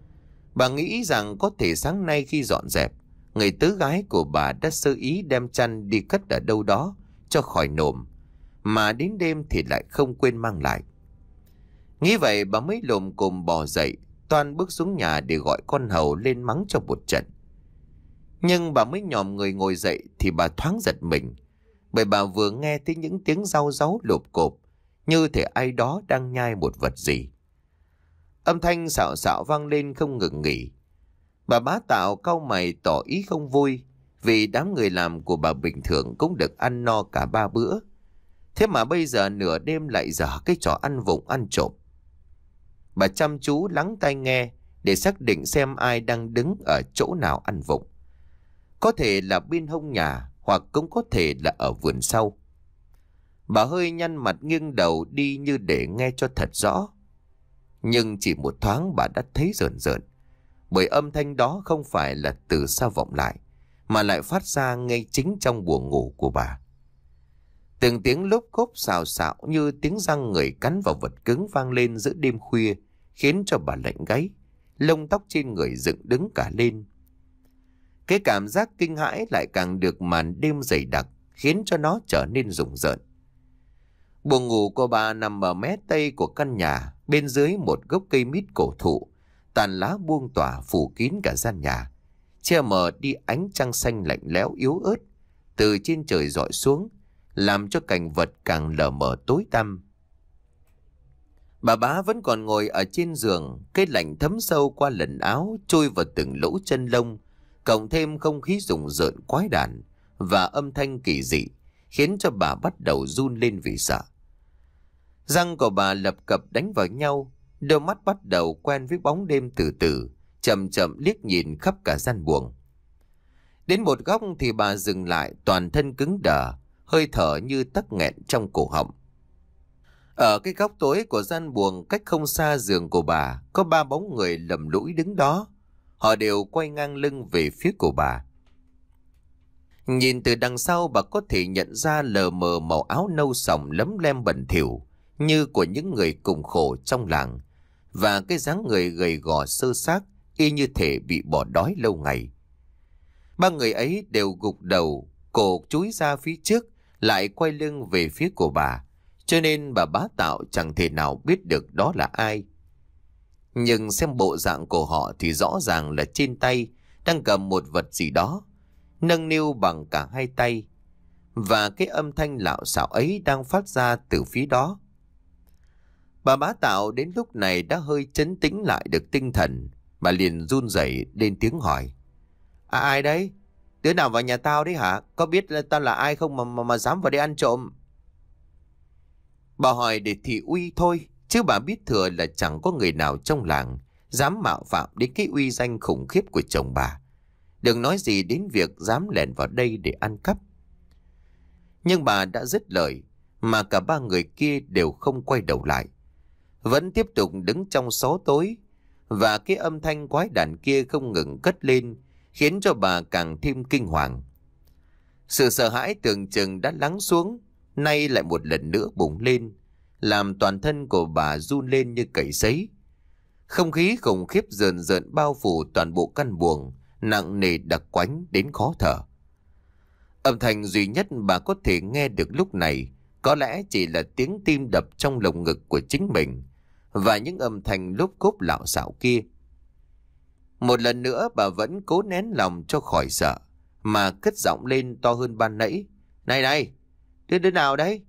Bà nghĩ rằng có thể sáng nay khi dọn dẹp, người tứ gái của bà đã sơ ý đem chăn đi cất ở đâu đó cho khỏi nồm, mà đến đêm thì lại không quên mang lại. Nghĩ vậy bà mới lồm cồm bò dậy, toan bước xuống nhà để gọi con hầu lên mắng cho một trận. Nhưng bà mới nhòm người ngồi dậy thì bà thoáng giật mình, bởi bà vừa nghe thấy những tiếng rau ráu lộp cộp, như thể ai đó đang nhai một vật gì. Âm thanh xạo xạo vang lên không ngừng nghỉ. Bà bá Tạo cau mày tỏ ý không vui, vì đám người làm của bà bình thường cũng được ăn no cả ba bữa. Thế mà bây giờ nửa đêm lại dở cái trò ăn vụng ăn trộm. Bà chăm chú lắng tai nghe để xác định xem ai đang đứng ở chỗ nào ăn vụng. Có thể là bên hông nhà, hoặc cũng có thể là ở vườn sau. Bà hơi nhăn mặt nghiêng đầu đi như để nghe cho thật rõ. Nhưng chỉ một thoáng bà đã thấy rợn rợn, bởi âm thanh đó không phải là từ xa vọng lại, mà lại phát ra ngay chính trong buồng ngủ của bà. Từng tiếng lốp cốp xào xạo như tiếng răng người cắn vào vật cứng vang lên giữa đêm khuya, khiến cho bà lạnh gáy, lông tóc trên người dựng đứng cả lên. Cái cảm giác kinh hãi lại càng được màn đêm dày đặc, khiến cho nó trở nên rùng rợn. Buồng ngủ của bà nằm ở mé tây của căn nhà, bên dưới một gốc cây mít cổ thụ, tàn lá buông tỏa phủ kín cả gian nhà, che mờ đi ánh trăng xanh lạnh lẽo yếu ớt từ trên trời rọi xuống, làm cho cảnh vật càng lờ mờ tối tăm. Bà bá vẫn còn ngồi ở trên giường, cái lạnh thấm sâu qua lần áo trôi vào từng lỗ chân lông, cộng thêm không khí rùng rợn quái đản và âm thanh kỳ dị, khiến cho bà bắt đầu run lên vì sợ. Răng của bà lập cập đánh vào nhau, đôi mắt bắt đầu quen với bóng đêm từ từ, chậm chậm liếc nhìn khắp cả gian buồng. Đến một góc thì bà dừng lại, toàn thân cứng đờ, hơi thở như tắc nghẹn trong cổ họng. Ở cái góc tối của gian buồng cách không xa giường của bà, có ba bóng người lầm lũi đứng đó. Họ đều quay ngang lưng về phía của bà. Nhìn từ đằng sau bà có thể nhận ra lờ mờ màu áo nâu sòng lấm lem bẩn thỉu như của những người cùng khổ trong làng, và cái dáng người gầy gò sơ xác y như thể bị bỏ đói lâu ngày. Ba người ấy đều gục đầu, cổ chúi ra phía trước, lại quay lưng về phía của bà, cho nên bà bá Tạo chẳng thể nào biết được đó là ai. Nhưng xem bộ dạng của họ thì rõ ràng là trên tay đang cầm một vật gì đó, nâng niu bằng cả hai tay. Và cái âm thanh lạo xạo ấy đang phát ra từ phía đó. Bà Bá Tạo đến lúc này đã hơi trấn tĩnh lại được tinh thần. Bà liền run rẩy lên tiếng hỏi: À, ai đấy? Đứa nào vào nhà tao đấy hả? Có biết là tao là ai không mà, mà, mà dám vào đây ăn trộm? Bà hỏi để thị uy thôi, chứ bà biết thừa là chẳng có người nào trong làng dám mạo phạm đến cái uy danh khủng khiếp của chồng bà. Đừng nói gì đến việc dám lẻn vào đây để ăn cắp. Nhưng bà đã dứt lời, mà cả ba người kia đều không quay đầu lại, vẫn tiếp tục đứng trong xó tối. Và cái âm thanh quái đản kia không ngừng cất lên, khiến cho bà càng thêm kinh hoàng. Sự sợ hãi tưởng chừng đã lắng xuống, nay lại một lần nữa bùng lên, làm toàn thân của bà run lên như cầy sấy. Không khí khủng khiếp rờn rợn bao phủ toàn bộ căn buồng, nặng nề đặc quánh đến khó thở. Âm thanh duy nhất bà có thể nghe được lúc này có lẽ chỉ là tiếng tim đập trong lồng ngực của chính mình, và những âm thanh lốp cốp lạo xạo kia. Một lần nữa bà vẫn cố nén lòng cho khỏi sợ, mà cất giọng lên to hơn ban nãy: Này này, đứa đứa nào đấy?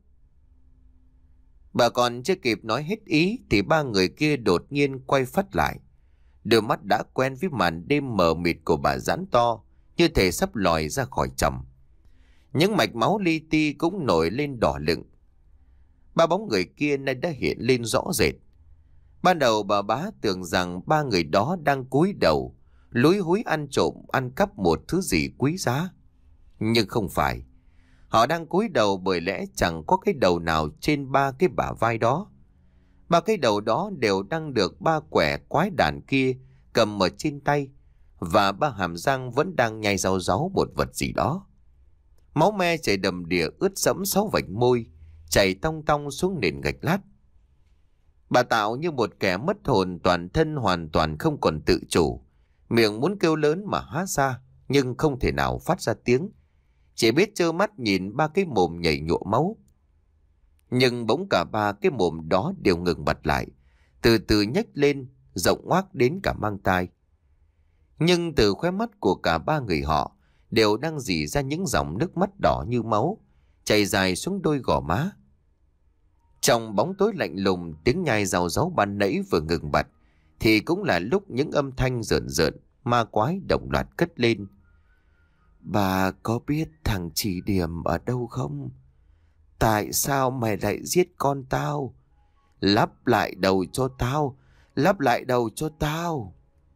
Bà còn chưa kịp nói hết ý thì ba người kia đột nhiên quay phắt lại. Đôi mắt đã quen với màn đêm mờ mịt của bà giãn to, như thể sắp lòi ra khỏi chồng. Những mạch máu li ti cũng nổi lên đỏ lựng. Ba bóng người kia nay đã hiện lên rõ rệt. Ban đầu bà Bá tưởng rằng ba người đó đang cúi đầu lúi húi ăn trộm ăn cắp một thứ gì quý giá. Nhưng không phải. Họ đang cúi đầu bởi lẽ chẳng có cái đầu nào trên ba cái bả vai đó. Ba cái đầu đó đều đang được ba quẻ quái đản kia cầm ở trên tay, và ba hàm răng vẫn đang nhai rau ráu một vật gì đó. Máu me chảy đầm đìa ướt sẫm sáu vành môi, chảy tong tong xuống nền gạch lát. Bà Tạo như một kẻ mất hồn, toàn thân hoàn toàn không còn tự chủ. Miệng muốn kêu lớn mà há ra, nhưng không thể nào phát ra tiếng. Chỉ biết trơ mắt nhìn ba cái mồm nhảy nhụa máu. Nhưng bỗng cả ba cái mồm đó đều ngừng bật lại, từ từ nhếch lên, rộng ngoác đến cả mang tai. Nhưng từ khóe mắt của cả ba người họ đều đang rỉ ra những dòng nước mắt đỏ như máu, chảy dài xuống đôi gò má. Trong bóng tối lạnh lùng, tiếng nhai rau ráu ban nãy vừa ngừng bặt, thì cũng là lúc những âm thanh rợn rợn, ma quái đồng loạt cất lên. Bà có biết thằng Chỉ Điểm ở đâu không? Tại sao mày lại giết con tao? Lắp lại đầu cho tao, lắp lại đầu cho tao.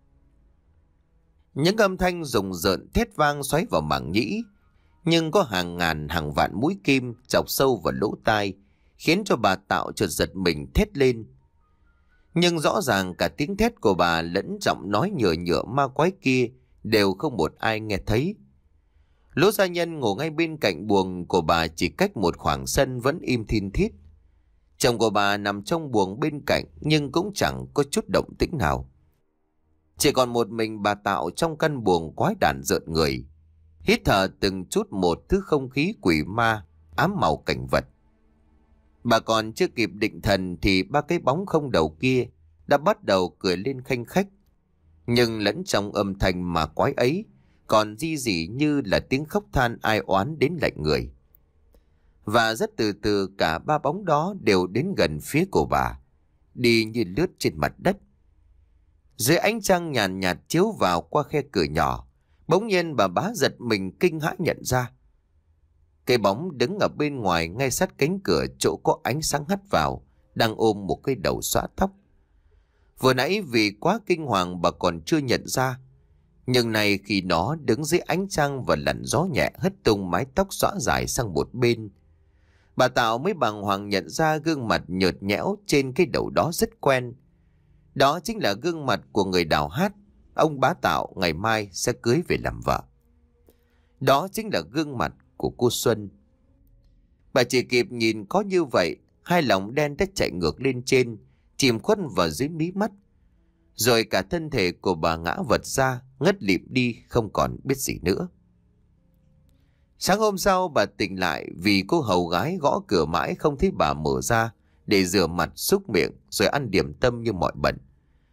Những âm thanh rùng rợn thét vang xoáy vào màng nhĩ, nhưng có hàng ngàn hàng vạn mũi kim chọc sâu vào lỗ tai, khiến cho bà Tạo chợt giật mình thét lên. Nhưng rõ ràng cả tiếng thét của bà lẫn giọng nói nhựa nhựa ma quái kia đều không một ai nghe thấy. Lỗ gia nhân ngồi ngay bên cạnh buồng của bà chỉ cách một khoảng sân vẫn im thin thít. Chồng của bà nằm trong buồng bên cạnh nhưng cũng chẳng có chút động tĩnh nào. Chỉ còn một mình bà Tạo trong căn buồng quái đản rợn người, hít thở từng chút một thứ không khí quỷ ma ám màu cảnh vật. Bà còn chưa kịp định thần thì ba cái bóng không đầu kia đã bắt đầu cười lên khanh khách. Nhưng lẫn trong âm thanh mà quái ấy còn di dỉ như là tiếng khóc than ai oán đến lạnh người. Và rất từ từ cả ba bóng đó đều đến gần phía của bà, đi như lướt trên mặt đất. Dưới ánh trăng nhàn nhạt, nhạt chiếu vào qua khe cửa nhỏ, bỗng nhiên bà Bá giật mình kinh hãi nhận ra cái bóng đứng ở bên ngoài ngay sát cánh cửa chỗ có ánh sáng hắt vào, đang ôm một cái đầu xõa tóc. Vừa nãy vì quá kinh hoàng bà còn chưa nhận ra, nhưng này khi nó đứng dưới ánh trăng và làn gió nhẹ hất tung mái tóc xõa dài sang một bên, bà Tạo mới bàng hoàng nhận ra gương mặt nhợt nhẽo trên cái đầu đó rất quen. Đó chính là gương mặt của người đào hát ông Bá Tạo ngày mai sẽ cưới về làm vợ. Đó chính là gương mặt của cô Xuân. Bà chỉ kịp nhìn có như vậy, hai lòng đen đã chạy ngược lên trên, chìm khuất vào dưới mí mắt. Rồi cả thân thể của bà ngã vật ra, ngất lịm đi không còn biết gì nữa. Sáng hôm sau bà tỉnh lại vì cô hầu gái gõ cửa mãi không thấy bà mở ra để rửa mặt xúc miệng rồi ăn điểm tâm như mọi bận.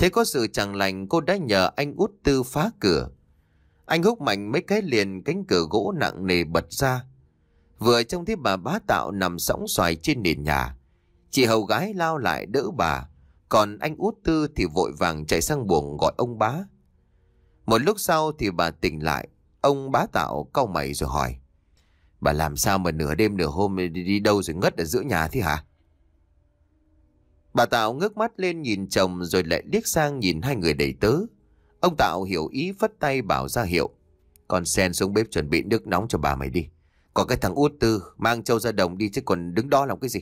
Thế có sự chẳng lành, cô đã nhờ anh út Tư phá cửa. Anh húc mạnh mấy cái liền, cánh cửa gỗ nặng nề bật ra. Vừa trông thấy bà Bá Tạo nằm sõng xoài trên nền nhà, chị hầu gái lao lại đỡ bà, còn anh út Tư thì vội vàng chạy sang buồng gọi ông bá. Một lúc sau thì bà tỉnh lại. Ông Bá Tạo cau mày rồi hỏi: bà làm sao mà nửa đêm nửa hôm đi, đi đâu rồi ngất ở giữa nhà thế hả? Bà Tạo ngước mắt lên nhìn chồng rồi lại liếc sang nhìn hai người đầy tớ. Ông Tạo hiểu ý phất tay bảo ra hiệu: con sen xuống bếp chuẩn bị nước nóng cho bà mày đi. Còn cái thằng út Tư mang trâu ra đồng đi, chứ còn đứng đó làm cái gì?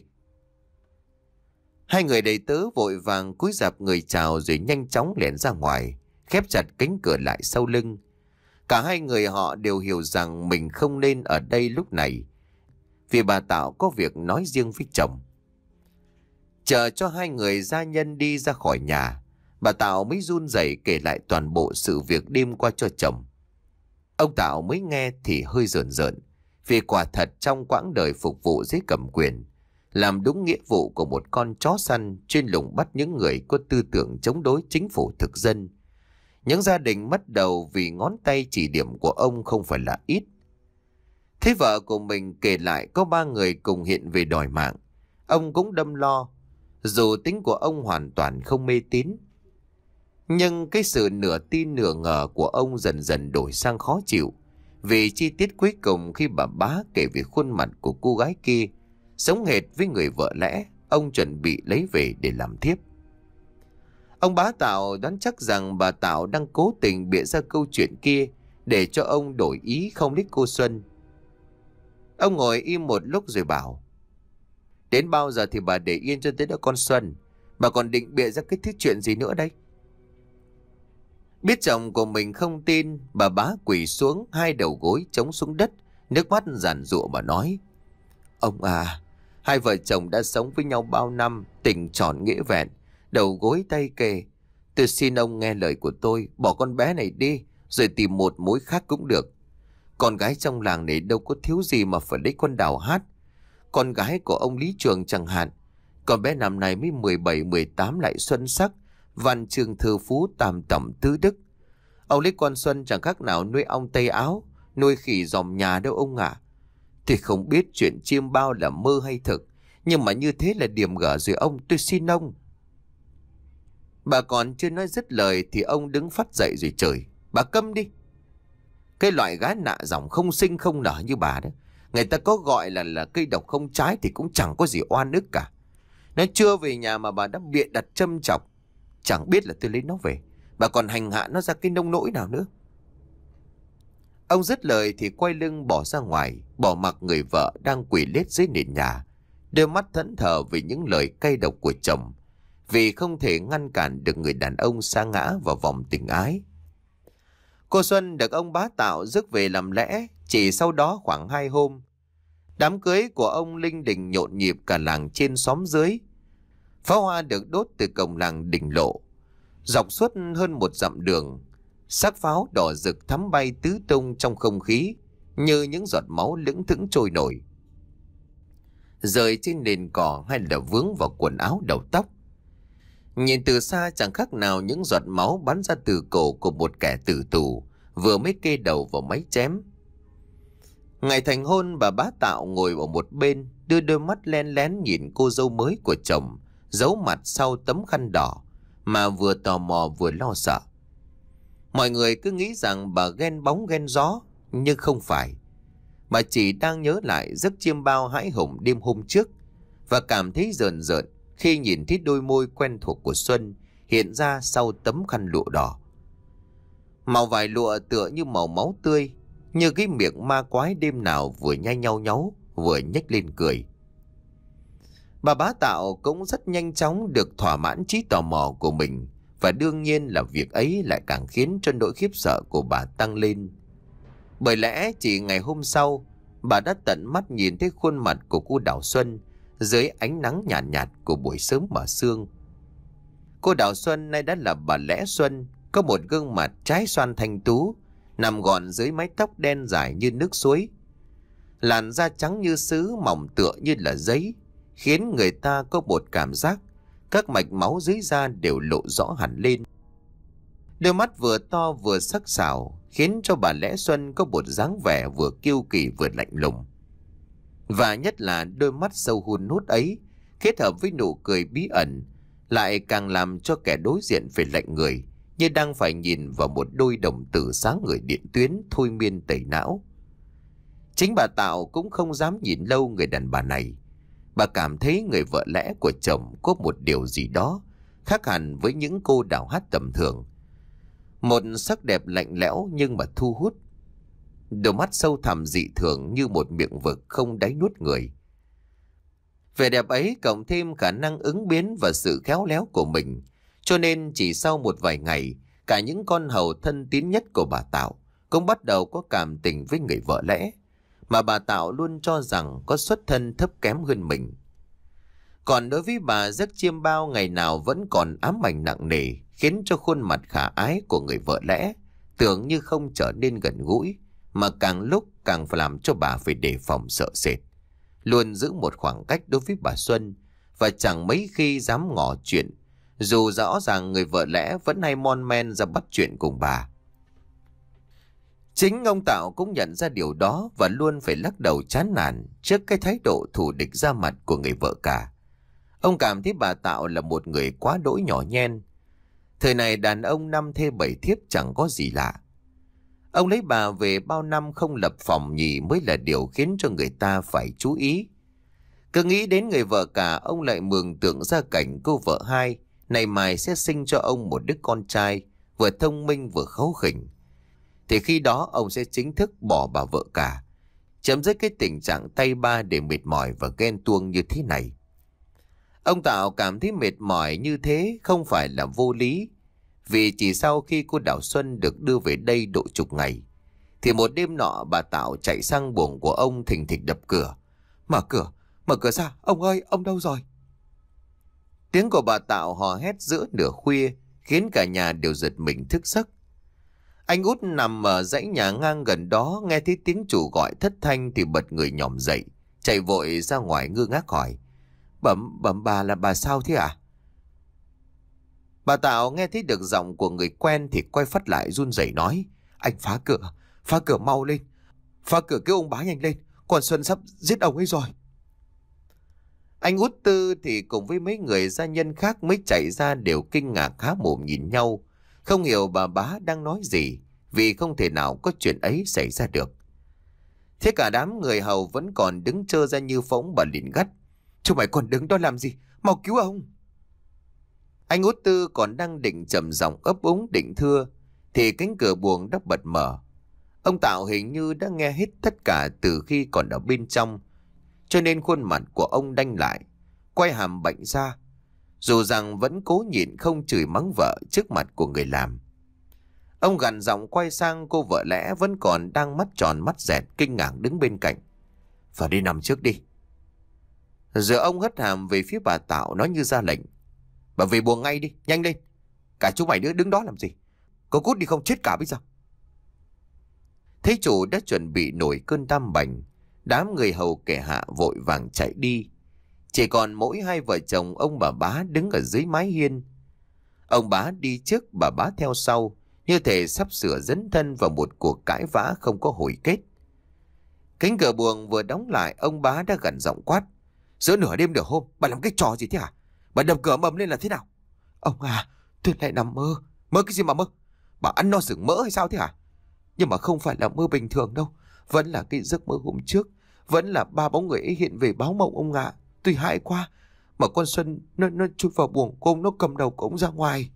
Hai người đầy tớ vội vàng cúi rạp người chào rồi nhanh chóng lẻn ra ngoài, khép chặt cánh cửa lại sau lưng. Cả hai người họ đều hiểu rằng mình không nên ở đây lúc này, vì bà Tạo có việc nói riêng với chồng. Chờ cho hai người gia nhân đi ra khỏi nhà, bà Tạo mới run rẩy kể lại toàn bộ sự việc đêm qua cho chồng. Ông Tạo mới nghe thì hơi rợn rợn, vì quả thật trong quãng đời phục vụ dưới cầm quyền, làm đúng nghĩa vụ của một con chó săn chuyên lùng bắt những người có tư tưởng chống đối chính phủ thực dân, những gia đình mất đầu vì ngón tay chỉ điểm của ông không phải là ít. Thấy vợ của mình kể lại có ba người cùng hiện về đòi mạng, ông cũng đâm lo. Dù tính của ông hoàn toàn không mê tín, nhưng cái sự nửa tin nửa ngờ của ông dần dần đổi sang khó chịu, vì chi tiết cuối cùng khi bà Bá kể về khuôn mặt của cô gái kia giống hệt với người vợ lẽ ông chuẩn bị lấy về để làm thiếp. Ông Bá Tạo đoán chắc rằng bà Tạo đang cố tình bịa ra câu chuyện kia để cho ông đổi ý không thích cô Xuân. Ông ngồi im một lúc rồi bảo: đến bao giờ thì bà để yên cho tới đó con Xuân? Bà còn định bịa ra cái thứ chuyện gì nữa đây? Biết chồng của mình không tin, bà Bá quỳ xuống, hai đầu gối chống xuống đất, nước mắt giàn giụa mà nói: ông à, hai vợ chồng đã sống với nhau bao năm, tình tròn nghĩa vẹn, đầu gối tay kề. Tôi xin ông nghe lời của tôi, bỏ con bé này đi, rồi tìm một mối khác cũng được. Con gái trong làng này đâu có thiếu gì mà phải lấy con Đào hát. Con gái của ông Lý Trường chẳng hạn. Con bé năm nay mới mười bảy mười tám lại xuân sắc, văn chương thư phú tam tẩm tứ đức. Ông lấy con Xuân chẳng khác nào nuôi ong tây áo, nuôi khỉ dòm nhà đâu ông ạ. À. Thì không biết chuyện chiêm bao là mơ hay thực, nhưng mà như thế là điểm gở rồi ông, tôi xin ông. Bà còn chưa nói dứt lời thì ông đứng phắt dậy rồi chửi: bà câm đi. Cái loại gái nạ dòng không sinh không nở như bà đó, người ta có gọi là là cây độc không trái thì cũng chẳng có gì oan ức cả. Nó chưa về nhà mà bà đã bịa đặt châm chọc. Chẳng biết là tôi lấy nó về, bà còn hành hạ nó ra cái nông nỗi nào nữa. Ông dứt lời thì quay lưng bỏ ra ngoài, bỏ mặc người vợ đang quỳ lết dưới nền nhà, đôi mắt thẫn thờ vì những lời cay độc của chồng, vì không thể ngăn cản được người đàn ông sa ngã vào vòng tình ái. Cô Xuân được ông Bá Tạo rước về làm lẽ chỉ sau đó khoảng hai hôm. Đám cưới của ông linh đình nhộn nhịp cả làng trên xóm dưới. Pháo hoa được đốt từ cổng làng Đình Lộ, dọc suốt hơn một dặm đường. Xác pháo đỏ rực thắm bay tứ tung trong không khí như những giọt máu lững thững trôi nổi, rơi trên nền cỏ hay là vướng vào quần áo đầu tóc. Nhìn từ xa chẳng khác nào những giọt máu bắn ra từ cổ của một kẻ tử tù vừa mới kê đầu vào máy chém. Ngày thành hôn, bà Bá Tạo ngồi ở một bên, đưa đôi mắt len lén nhìn cô dâu mới của chồng, giấu mặt sau tấm khăn đỏ, mà vừa tò mò vừa lo sợ. Mọi người cứ nghĩ rằng bà ghen bóng ghen gió, nhưng không phải. Bà chỉ đang nhớ lại giấc chiêm bao hãi hùng đêm hôm trước, và cảm thấy rờn rợn khi nhìn thấy đôi môi quen thuộc của Xuân hiện ra sau tấm khăn lụa đỏ. Màu vải lụa tựa như màu máu tươi, như cái miệng ma quái đêm nào vừa nhai nhau nháo, vừa nhếch lên cười. Bà Bá Tạo cũng rất nhanh chóng được thỏa mãn trí tò mò của mình, và đương nhiên là việc ấy lại càng khiến cho nỗi khiếp sợ của bà tăng lên. Bởi lẽ chỉ ngày hôm sau, bà đã tận mắt nhìn thấy khuôn mặt của cô Đào Xuân dưới ánh nắng nhàn nhạt, nhạt của buổi sớm mở sương. Cô Đào Xuân nay đã là bà Lẽ Xuân, có một gương mặt trái xoan thanh tú, nằm gọn dưới mái tóc đen dài như nước suối. Làn da trắng như sứ, mỏng tựa như là giấy, khiến người ta có một cảm giác các mạch máu dưới da đều lộ rõ hẳn lên. Đôi mắt vừa to vừa sắc sảo khiến cho bà Lẽ Xuân có một dáng vẻ vừa kiêu kỳ vừa lạnh lùng. Và nhất là đôi mắt sâu hun hút ấy kết hợp với nụ cười bí ẩn lại càng làm cho kẻ đối diện phải lạnh người, như đang phải nhìn vào một đôi đồng tử sáng ngời điện tuyến thôi miên tẩy não. Chính bà Tạo cũng không dám nhìn lâu người đàn bà này. Bà cảm thấy người vợ lẽ của chồng có một điều gì đó khác hẳn với những cô đào hát tầm thường. Một sắc đẹp lạnh lẽo nhưng mà thu hút. Đôi mắt sâu thẳm dị thường như một miệng vực không đáy nuốt người. Vẻ đẹp ấy cộng thêm khả năng ứng biến và sự khéo léo của mình, cho nên chỉ sau một vài ngày, cả những con hầu thân tín nhất của bà Tạo cũng bắt đầu có cảm tình với người vợ lẽ, mà bà Tạo luôn cho rằng có xuất thân thấp kém hơn mình. Còn đối với bà, giấc chiêm bao ngày nào vẫn còn ám ảnh nặng nề, khiến cho khuôn mặt khả ái của người vợ lẽ tưởng như không trở nên gần gũi, mà càng lúc càng phải làm cho bà phải đề phòng sợ sệt, luôn giữ một khoảng cách đối với bà Xuân, và chẳng mấy khi dám ngỏ chuyện, dù rõ ràng người vợ lẽ vẫn hay mon men ra bắt chuyện cùng bà. Chính ông Tạo cũng nhận ra điều đó và luôn phải lắc đầu chán nản trước cái thái độ thù địch ra mặt của người vợ cả. Ông cảm thấy bà Tạo là một người quá đỗi nhỏ nhen. Thời này đàn ông năm thê bảy thiếp chẳng có gì lạ. Ông lấy bà về bao năm không lập phòng nhì mới là điều khiến cho người ta phải chú ý. Cứ nghĩ đến người vợ cả, ông lại mường tượng ra cảnh cô vợ hai này mai sẽ sinh cho ông một đứa con trai vừa thông minh vừa kháu khỉnh. Thì khi đó ông sẽ chính thức bỏ bà vợ cả, chấm dứt cái tình trạng tay ba để mệt mỏi và ghen tuông như thế này. Ông Tạo cảm thấy mệt mỏi như thế không phải là vô lý, vì chỉ sau khi cô Đào Xuân được đưa về đây độ chục ngày, thì một đêm nọ bà Tạo chạy sang buồng của ông thình thịch đập cửa. Mở cửa, mở cửa ra, ông ơi, ông đâu rồi? Tiếng của bà Tạo hò hét giữa nửa khuya khiến cả nhà đều giật mình thức giấc. Anh Út nằm ở dãy nhà ngang gần đó nghe thấy tiếng chủ gọi thất thanh thì bật người nhỏm dậy, chạy vội ra ngoài ngơ ngác hỏi: Bẩm, bẩm bà, là bà sao thế à? Bà Tạo nghe thấy được giọng của người quen thì quay phát lại run rẩy nói: Anh phá cửa, phá cửa mau lên, phá cửa kêu ông bá nhanh lên, còn Xuân sắp giết ông ấy rồi. Anh Út Tư thì cùng với mấy người gia nhân khác mới chạy ra đều kinh ngạc há mồm nhìn nhau, không hiểu bà bá đang nói gì, vì không thể nào có chuyện ấy xảy ra được. Thế cả đám người hầu vẫn còn đứng trơ ra như phỗng, bà liền gắt: Chúng mày còn đứng đó làm gì, mau cứu ông. Anh Út Tư còn đang định trầm giọng ấp úng định thưa thì cánh cửa buồng đã bật mở. Ông Tạo hình như đã nghe hết tất cả từ khi còn ở bên trong, cho nên khuôn mặt của ông đanh lại, quay hàm bệnh ra, dù rằng vẫn cố nhịn không chửi mắng vợ trước mặt của người làm. Ông gằn giọng quay sang cô vợ lẽ vẫn còn đang mắt tròn mắt dẹt kinh ngạc đứng bên cạnh: Vào đi nằm trước đi. Rồi ông hất hàm về phía bà Tạo nói như ra lệnh: Bà về buồng ngay đi, nhanh lên. Cả chúng mày nữa đứng đó làm gì? Có cút đi không chết cả bây giờ. Thấy chủ đã chuẩn bị nổi cơn tam bành, đám người hầu kẻ hạ vội vàng chạy đi. Chỉ còn mỗi hai vợ chồng ông bà bá đứng ở dưới mái hiên. Ông bá đi trước, bà bá theo sau, như thể sắp sửa dấn thân vào một cuộc cãi vã không có hồi kết. Cánh cửa buồng vừa đóng lại, ông bá đã gằn giọng quát: Giữa nửa đêm nửa hôm, bà làm cái trò gì thế hả? Bà đập cửa mầm lên là thế nào? Ông à, tôi lại nằm mơ. Mơ cái gì mà mơ? Bà ăn no rừng mỡ hay sao thế hả? Nhưng mà không phải là mơ bình thường đâu. Vẫn là cái giấc mơ hôm trước. Vẫn là ba bóng người ấy hiện về báo mộng ông ạ. Tôi hại quá. Mà con Xuân nó, nó chui vào buồng của ông, nó cầm đầu của ông ra ngoài.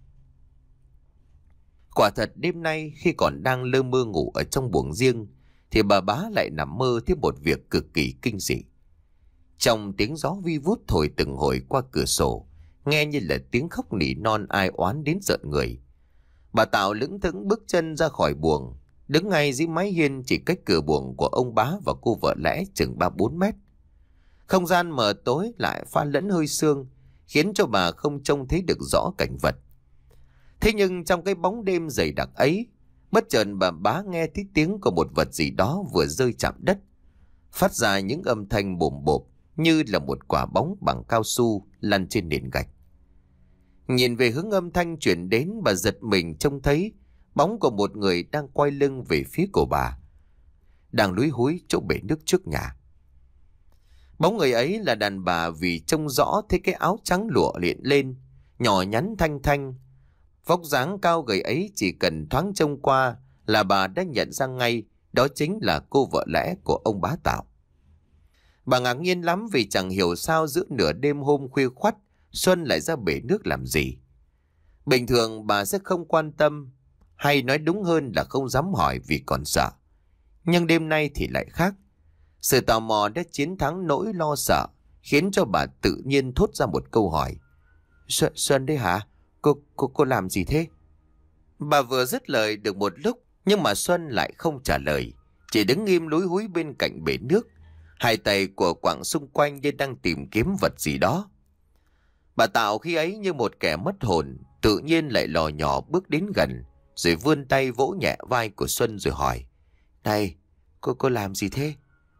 Quả thật đêm nay khi còn đang lơ mơ ngủ ở trong buồng riêng, thì bà bá lại nằm mơ thấy một việc cực kỳ kinh dị. Trong tiếng gió vi vút thổi từng hồi qua cửa sổ, nghe như là tiếng khóc nỉ non ai oán đến rợn người. Bà Tạo lững thững bước chân ra khỏi buồng, đứng ngay dưới mái hiên chỉ cách cửa buồng của ông bá và cô vợ lẽ chừng ba bốn mét. Không gian mờ tối lại pha lẫn hơi sương, khiến cho bà không trông thấy được rõ cảnh vật. Thế nhưng trong cái bóng đêm dày đặc ấy, bất chợt bà bá nghe thấy tiếng của một vật gì đó vừa rơi chạm đất, phát ra những âm thanh bồm bộp như là một quả bóng bằng cao su lăn trên nền gạch. Nhìn về hướng âm thanh chuyển đến, bà giật mình trông thấy bóng của một người đang quay lưng về phía của bà, đang lúi húi chỗ bể nước trước nhà. Bóng người ấy là đàn bà, vì trông rõ thấy cái áo trắng lụa liền lên, nhỏ nhắn thanh thanh. Vóc dáng cao gầy ấy chỉ cần thoáng trông qua là bà đã nhận ra ngay đó chính là cô vợ lẽ của ông bá Tạo. Bà ngạc nhiên lắm vì chẳng hiểu sao giữa nửa đêm hôm khuya khoắt Xuân lại ra bể nước làm gì. Bình thường bà sẽ không quan tâm, hay nói đúng hơn là không dám hỏi vì còn sợ. Nhưng đêm nay thì lại khác. Sự tò mò đã chiến thắng nỗi lo sợ, khiến cho bà tự nhiên thốt ra một câu hỏi. Xuân, Xuân đấy hả? Cô, cô, cô làm gì thế? Bà vừa dứt lời được một lúc, nhưng mà Xuân lại không trả lời, chỉ đứng im lúi húi bên cạnh bể nước. Hai tay của quạng xung quanh như đang tìm kiếm vật gì đó. Bà Tạo khi ấy như một kẻ mất hồn, tự nhiên lại lò nhỏ bước đến gần, rồi vươn tay vỗ nhẹ vai của Xuân rồi hỏi. Này, cô cô làm gì thế?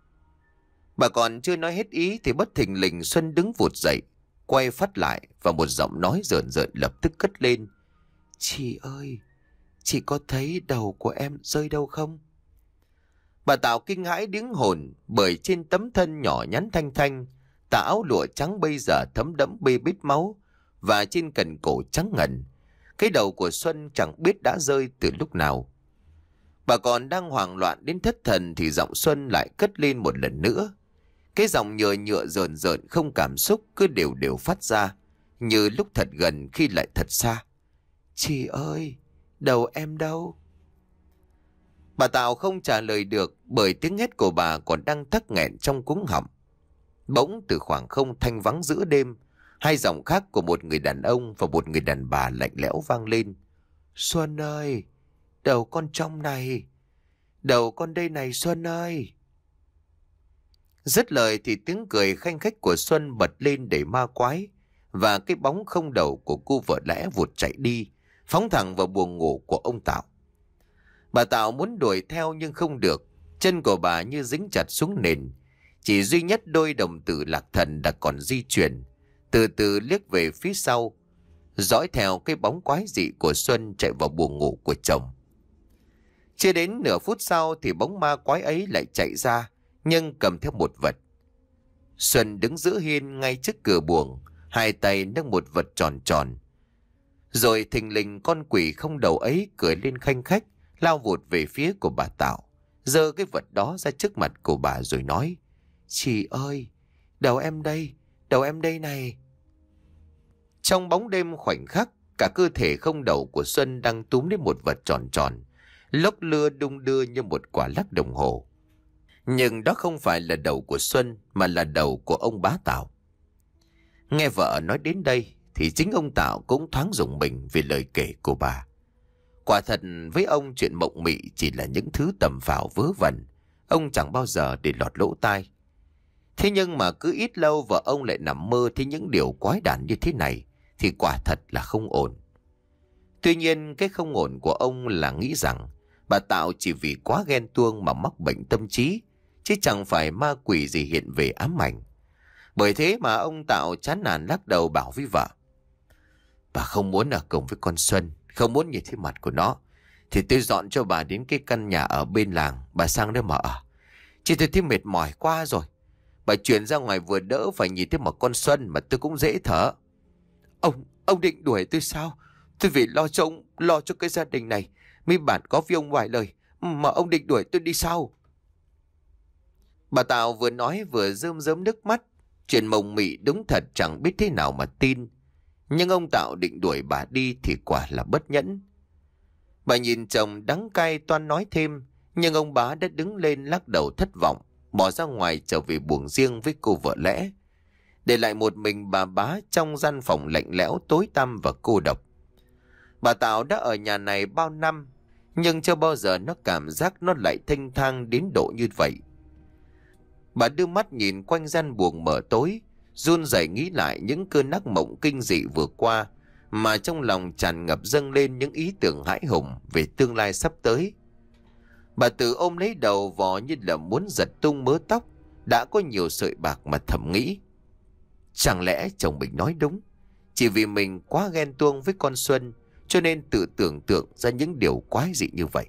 Bà còn chưa nói hết ý thì bất thình lình Xuân đứng vụt dậy, quay phát lại và một giọng nói rợn rợn lập tức cất lên. Chị ơi, chị có thấy đầu của em rơi đâu không? Bà Tạo kinh hãi điếng hồn, bởi trên tấm thân nhỏ nhắn thanh thanh, tà áo lụa trắng bây giờ thấm đẫm bê bết máu, và trên cần cổ trắng ngần, cái đầu của Xuân chẳng biết đã rơi từ lúc nào. Bà còn đang hoảng loạn đến thất thần thì giọng Xuân lại cất lên một lần nữa. Cái giọng nhựa nhựa rờn rợn không cảm xúc cứ đều đều phát ra, như lúc thật gần khi lại thật xa. Chị ơi, đầu em đâu? Bà Tạo không trả lời được, bởi tiếng hét của bà còn đang tắc nghẹn trong cuống họng. Bỗng từ khoảng không thanh vắng giữa đêm, hai giọng khác của một người đàn ông và một người đàn bà lạnh lẽo vang lên. Xuân ơi, đầu con trong này, đầu con đây này Xuân ơi. Dứt lời thì tiếng cười khanh khách của Xuân bật lên để ma quái, và cái bóng không đầu của cô vợ lẽ vụt chạy đi, phóng thẳng vào buồng ngủ của ông Tạo. Bà Tạo muốn đuổi theo nhưng không được, chân của bà như dính chặt xuống nền. Chỉ duy nhất đôi đồng tử lạc thần đã còn di chuyển, từ từ liếc về phía sau, dõi theo cái bóng quái dị của Xuân chạy vào buồng ngủ của chồng. Chưa đến nửa phút sau thì bóng ma quái ấy lại chạy ra, nhưng cầm theo một vật. Xuân đứng giữa hiên ngay trước cửa buồng, hai tay nâng một vật tròn tròn. Rồi thình lình con quỷ không đầu ấy cười lên khanh khách, lao vụt về phía của bà Tạo, giơ cái vật đó ra trước mặt của bà rồi nói. Chị ơi, đầu em đây, đầu em đây này. Trong bóng đêm khoảnh khắc, cả cơ thể không đầu của Xuân đang túm đến một vật tròn tròn, lốc lưa đung đưa như một quả lắc đồng hồ. Nhưng đó không phải là đầu của Xuân, mà là đầu của ông bá Tạo. Nghe vợ nói đến đây thì chính ông Tạo cũng thoáng rùng mình vì lời kể của bà. Quả thật với ông chuyện mộng mị chỉ là những thứ tầm phào vớ vẩn, ông chẳng bao giờ để lọt lỗ tai. Thế nhưng mà cứ ít lâu vợ ông lại nằm mơ thấy những điều quái đản như thế này thì quả thật là không ổn. Tuy nhiên cái không ổn của ông là nghĩ rằng bà Tạo chỉ vì quá ghen tuông mà mắc bệnh tâm trí, chứ chẳng phải ma quỷ gì hiện về ám ảnh. Bởi thế mà ông Tạo chán nản lắc đầu bảo với vợ. Bà không muốn ở cùng với con Xuân, không muốn nhìn thấy mặt của nó, thì tôi dọn cho bà đến cái căn nhà ở bên làng, bà sang đó mà ở. Chứ tôi thấy mệt mỏi quá rồi. Bà chuyển ra ngoài vừa đỡ phải nhìn thấy một con Xuân mà tôi cũng dễ thở. Ông, ông định đuổi tôi sao? Tôi vì lo cho ông, lo cho cái gia đình này, mới bản có với ông vài lời, mà ông định đuổi tôi đi sao? Bà Tạo vừa nói vừa rơm rớm nước mắt. Chuyện mộng mị đúng thật chẳng biết thế nào mà tin. Nhưng ông Tạo định đuổi bà đi thì quả là bất nhẫn. Bà nhìn chồng đắng cay toan nói thêm, nhưng ông bá đã đứng lên lắc đầu thất vọng, bỏ ra ngoài trở về buồng riêng với cô vợ lẽ, để lại một mình bà bá trong gian phòng lạnh lẽo tối tăm và cô độc. Bà Tạo đã ở nhà này bao năm, nhưng chưa bao giờ nó cảm giác nó lại thênh thang đến độ như vậy. Bà đưa mắt nhìn quanh gian buồng mở tối, run rẩy nghĩ lại những cơn ác mộng kinh dị vừa qua, mà trong lòng tràn ngập dâng lên những ý tưởng hãi hùng về tương lai sắp tới. Bà tự ôm lấy đầu vò như là muốn giật tung mớ tóc đã có nhiều sợi bạc mà thầm nghĩ. Chẳng lẽ chồng mình nói đúng, Chỉ vì mình quá ghen tuông với con Xuân, cho nên tự tưởng tượng ra những điều quái dị như vậy.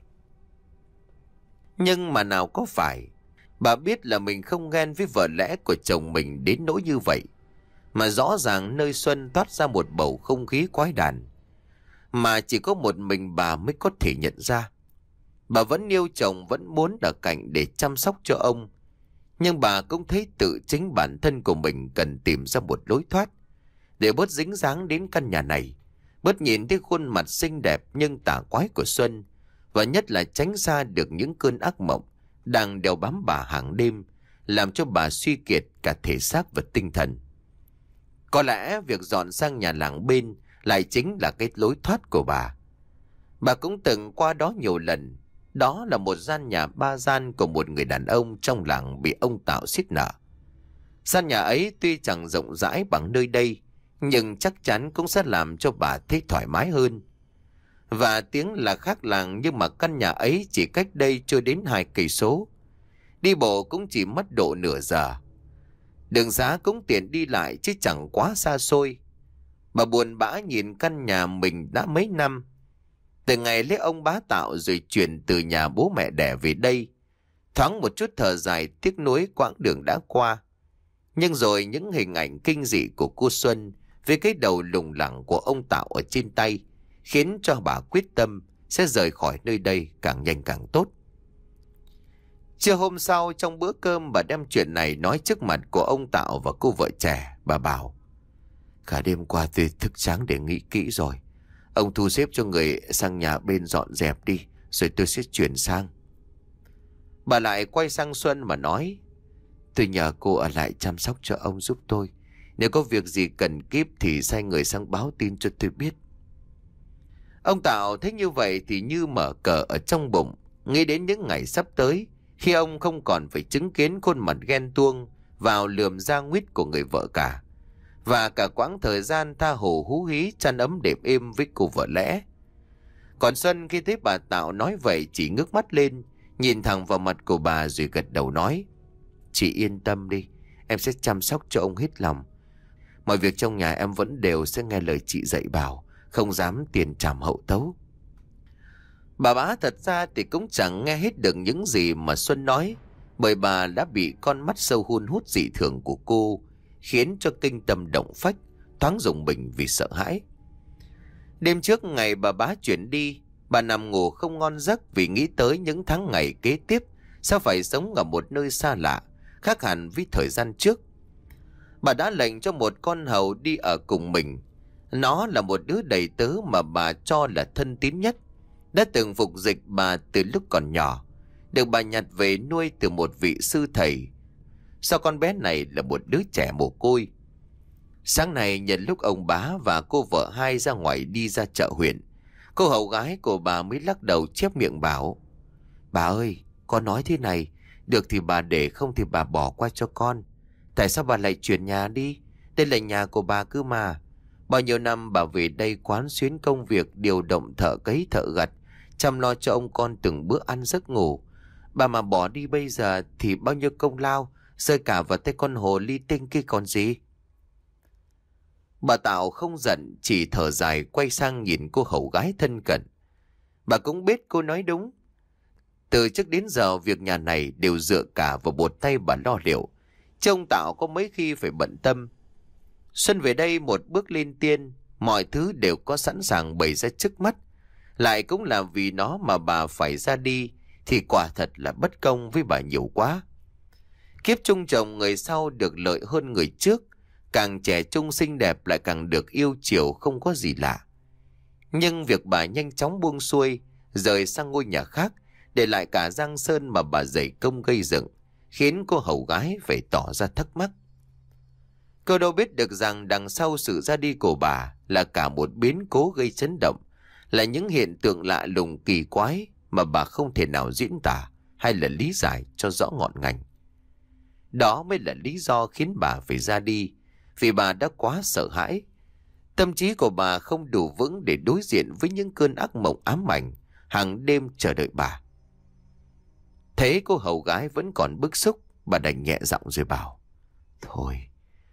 Nhưng mà nào có phải, bà biết là mình không ghen với vợ lẽ của chồng mình đến nỗi như vậy. Mà rõ ràng nơi Xuân toát ra một bầu không khí quái đản, mà chỉ có một mình bà mới có thể nhận ra. Bà vẫn yêu chồng, vẫn muốn ở cạnh để chăm sóc cho ông. Nhưng bà cũng thấy tự chính bản thân của mình cần tìm ra một lối thoát, để bớt dính dáng đến căn nhà này, bớt nhìn thấy khuôn mặt xinh đẹp nhưng tà quái của Xuân, và nhất là tránh xa được những cơn ác mộng đang đeo bám bà hàng đêm, làm cho bà suy kiệt cả thể xác và tinh thần. Có lẽ việc dọn sang nhà làng bên lại chính là cái lối thoát của bà. Bà cũng từng qua đó nhiều lần. Đó là một gian nhà ba gian của một người đàn ông trong làng bị ông Tạo xiết nợ. Gian nhà ấy tuy chẳng rộng rãi bằng nơi đây, nhưng chắc chắn cũng sẽ làm cho bà thấy thoải mái hơn. Và tiếng là khác làng, nhưng mà căn nhà ấy chỉ cách đây chưa đến hai cây số. Đi bộ cũng chỉ mất độ nửa giờ. Đường xá cũng tiện đi lại chứ chẳng quá xa xôi. Bà buồn bã nhìn căn nhà mình đã mấy năm. Từ ngày lấy ông bá Tạo rồi chuyển từ nhà bố mẹ đẻ về đây, thoáng một chút thở dài tiếc nuối quãng đường đã qua. Nhưng rồi những hình ảnh kinh dị của cô Xuân với cái đầu lủng lẳng của ông Tạo ở trên tay khiến cho bà quyết tâm sẽ rời khỏi nơi đây càng nhanh càng tốt. Trưa hôm sau, trong bữa cơm, bà đem chuyện này nói trước mặt của ông Tạo và cô vợ trẻ. Bà bảo: cả đêm qua tôi thức trắng để nghĩ kỹ rồi. Ông thu xếp cho người sang nhà bên dọn dẹp đi, rồi tôi sẽ chuyển sang. Bà lại quay sang Xuân mà nói: tôi nhờ cô ở lại chăm sóc cho ông giúp tôi. Nếu có việc gì cần kíp thì sai người sang báo tin cho tôi biết. Ông Tạo thấy như vậy thì như mở cờ ở trong bụng, nghĩ đến những ngày sắp tới, khi ông không còn phải chứng kiến khuôn mặt ghen tuông vào lườm da nguyết của người vợ cả, và cả quãng thời gian tha hồ hú hí chăn ấm đệm êm với cô vợ lẽ. Còn Xuân khi thấy bà Tạo nói vậy chỉ ngước mắt lên, nhìn thẳng vào mặt của bà rồi gật đầu nói: chị yên tâm đi, em sẽ chăm sóc cho ông hết lòng. Mọi việc trong nhà em vẫn đều sẽ nghe lời chị dạy bảo, không dám tiền trảm hậu tấu. Bà bá thật ra thì cũng chẳng nghe hết được những gì mà Xuân nói, bởi bà đã bị con mắt sâu hun hút dị thường của cô khiến cho kinh tâm động phách, thoáng rùng mình vì sợ hãi. Đêm trước ngày bà bá chuyển đi, bà nằm ngủ không ngon giấc vì nghĩ tới những tháng ngày kế tiếp sao phải sống ở một nơi xa lạ, khác hẳn với thời gian trước. Bà đã lệnh cho một con hầu đi ở cùng mình. Nó là một đứa đầy tớ mà bà cho là thân tín nhất, đã từng phục dịch bà từ lúc còn nhỏ, được bà nhặt về nuôi từ một vị sư thầy. Sao con bé này là một đứa trẻ mồ côi. Sáng nay nhận lúc ông bá và cô vợ hai ra ngoài đi ra chợ huyện, cô hầu gái của bà mới lắc đầu chép miệng bảo: bà ơi, con nói thế này, được thì bà để, không thì bà bỏ qua cho con. Tại sao bà lại chuyển nhà đi? Đây là nhà của bà cứ mà. Bao nhiêu năm bà về đây quán xuyến công việc, điều động thợ cấy thợ gặt, chăm lo cho ông con từng bữa ăn giấc ngủ. Bà mà bỏ đi bây giờ thì bao nhiêu công lao rơi cả vào tay con hồ ly tinh kia còn gì. Bà Tạo không giận, chỉ thở dài quay sang nhìn cô hầu gái thân cận. Bà cũng biết cô nói đúng. Từ trước đến giờ việc nhà này đều dựa cả vào một tay bà lo liệu, chứ ông Tạo có mấy khi phải bận tâm. Xuân về đây một bước lên tiên, mọi thứ đều có sẵn sàng bày ra trước mắt. Lại cũng là vì nó mà bà phải ra đi, thì quả thật là bất công với bà nhiều quá. Kiếp chung chồng người sau được lợi hơn người trước, càng trẻ trung xinh đẹp lại càng được yêu chiều không có gì lạ. Nhưng việc bà nhanh chóng buông xuôi, rời sang ngôi nhà khác, để lại cả giang sơn mà bà dày công gây dựng, khiến cô hầu gái phải tỏ ra thắc mắc. Cô đâu biết được rằng đằng sau sự ra đi của bà là cả một biến cố gây chấn động, là những hiện tượng lạ lùng kỳ quái mà bà không thể nào diễn tả hay là lý giải cho rõ ngọn ngành. Đó mới là lý do khiến bà phải ra đi, vì bà đã quá sợ hãi. Tâm trí của bà không đủ vững để đối diện với những cơn ác mộng ám ảnh hàng đêm chờ đợi bà. Thế cô hầu gái vẫn còn bức xúc, bà đành nhẹ giọng rồi bảo: thôi,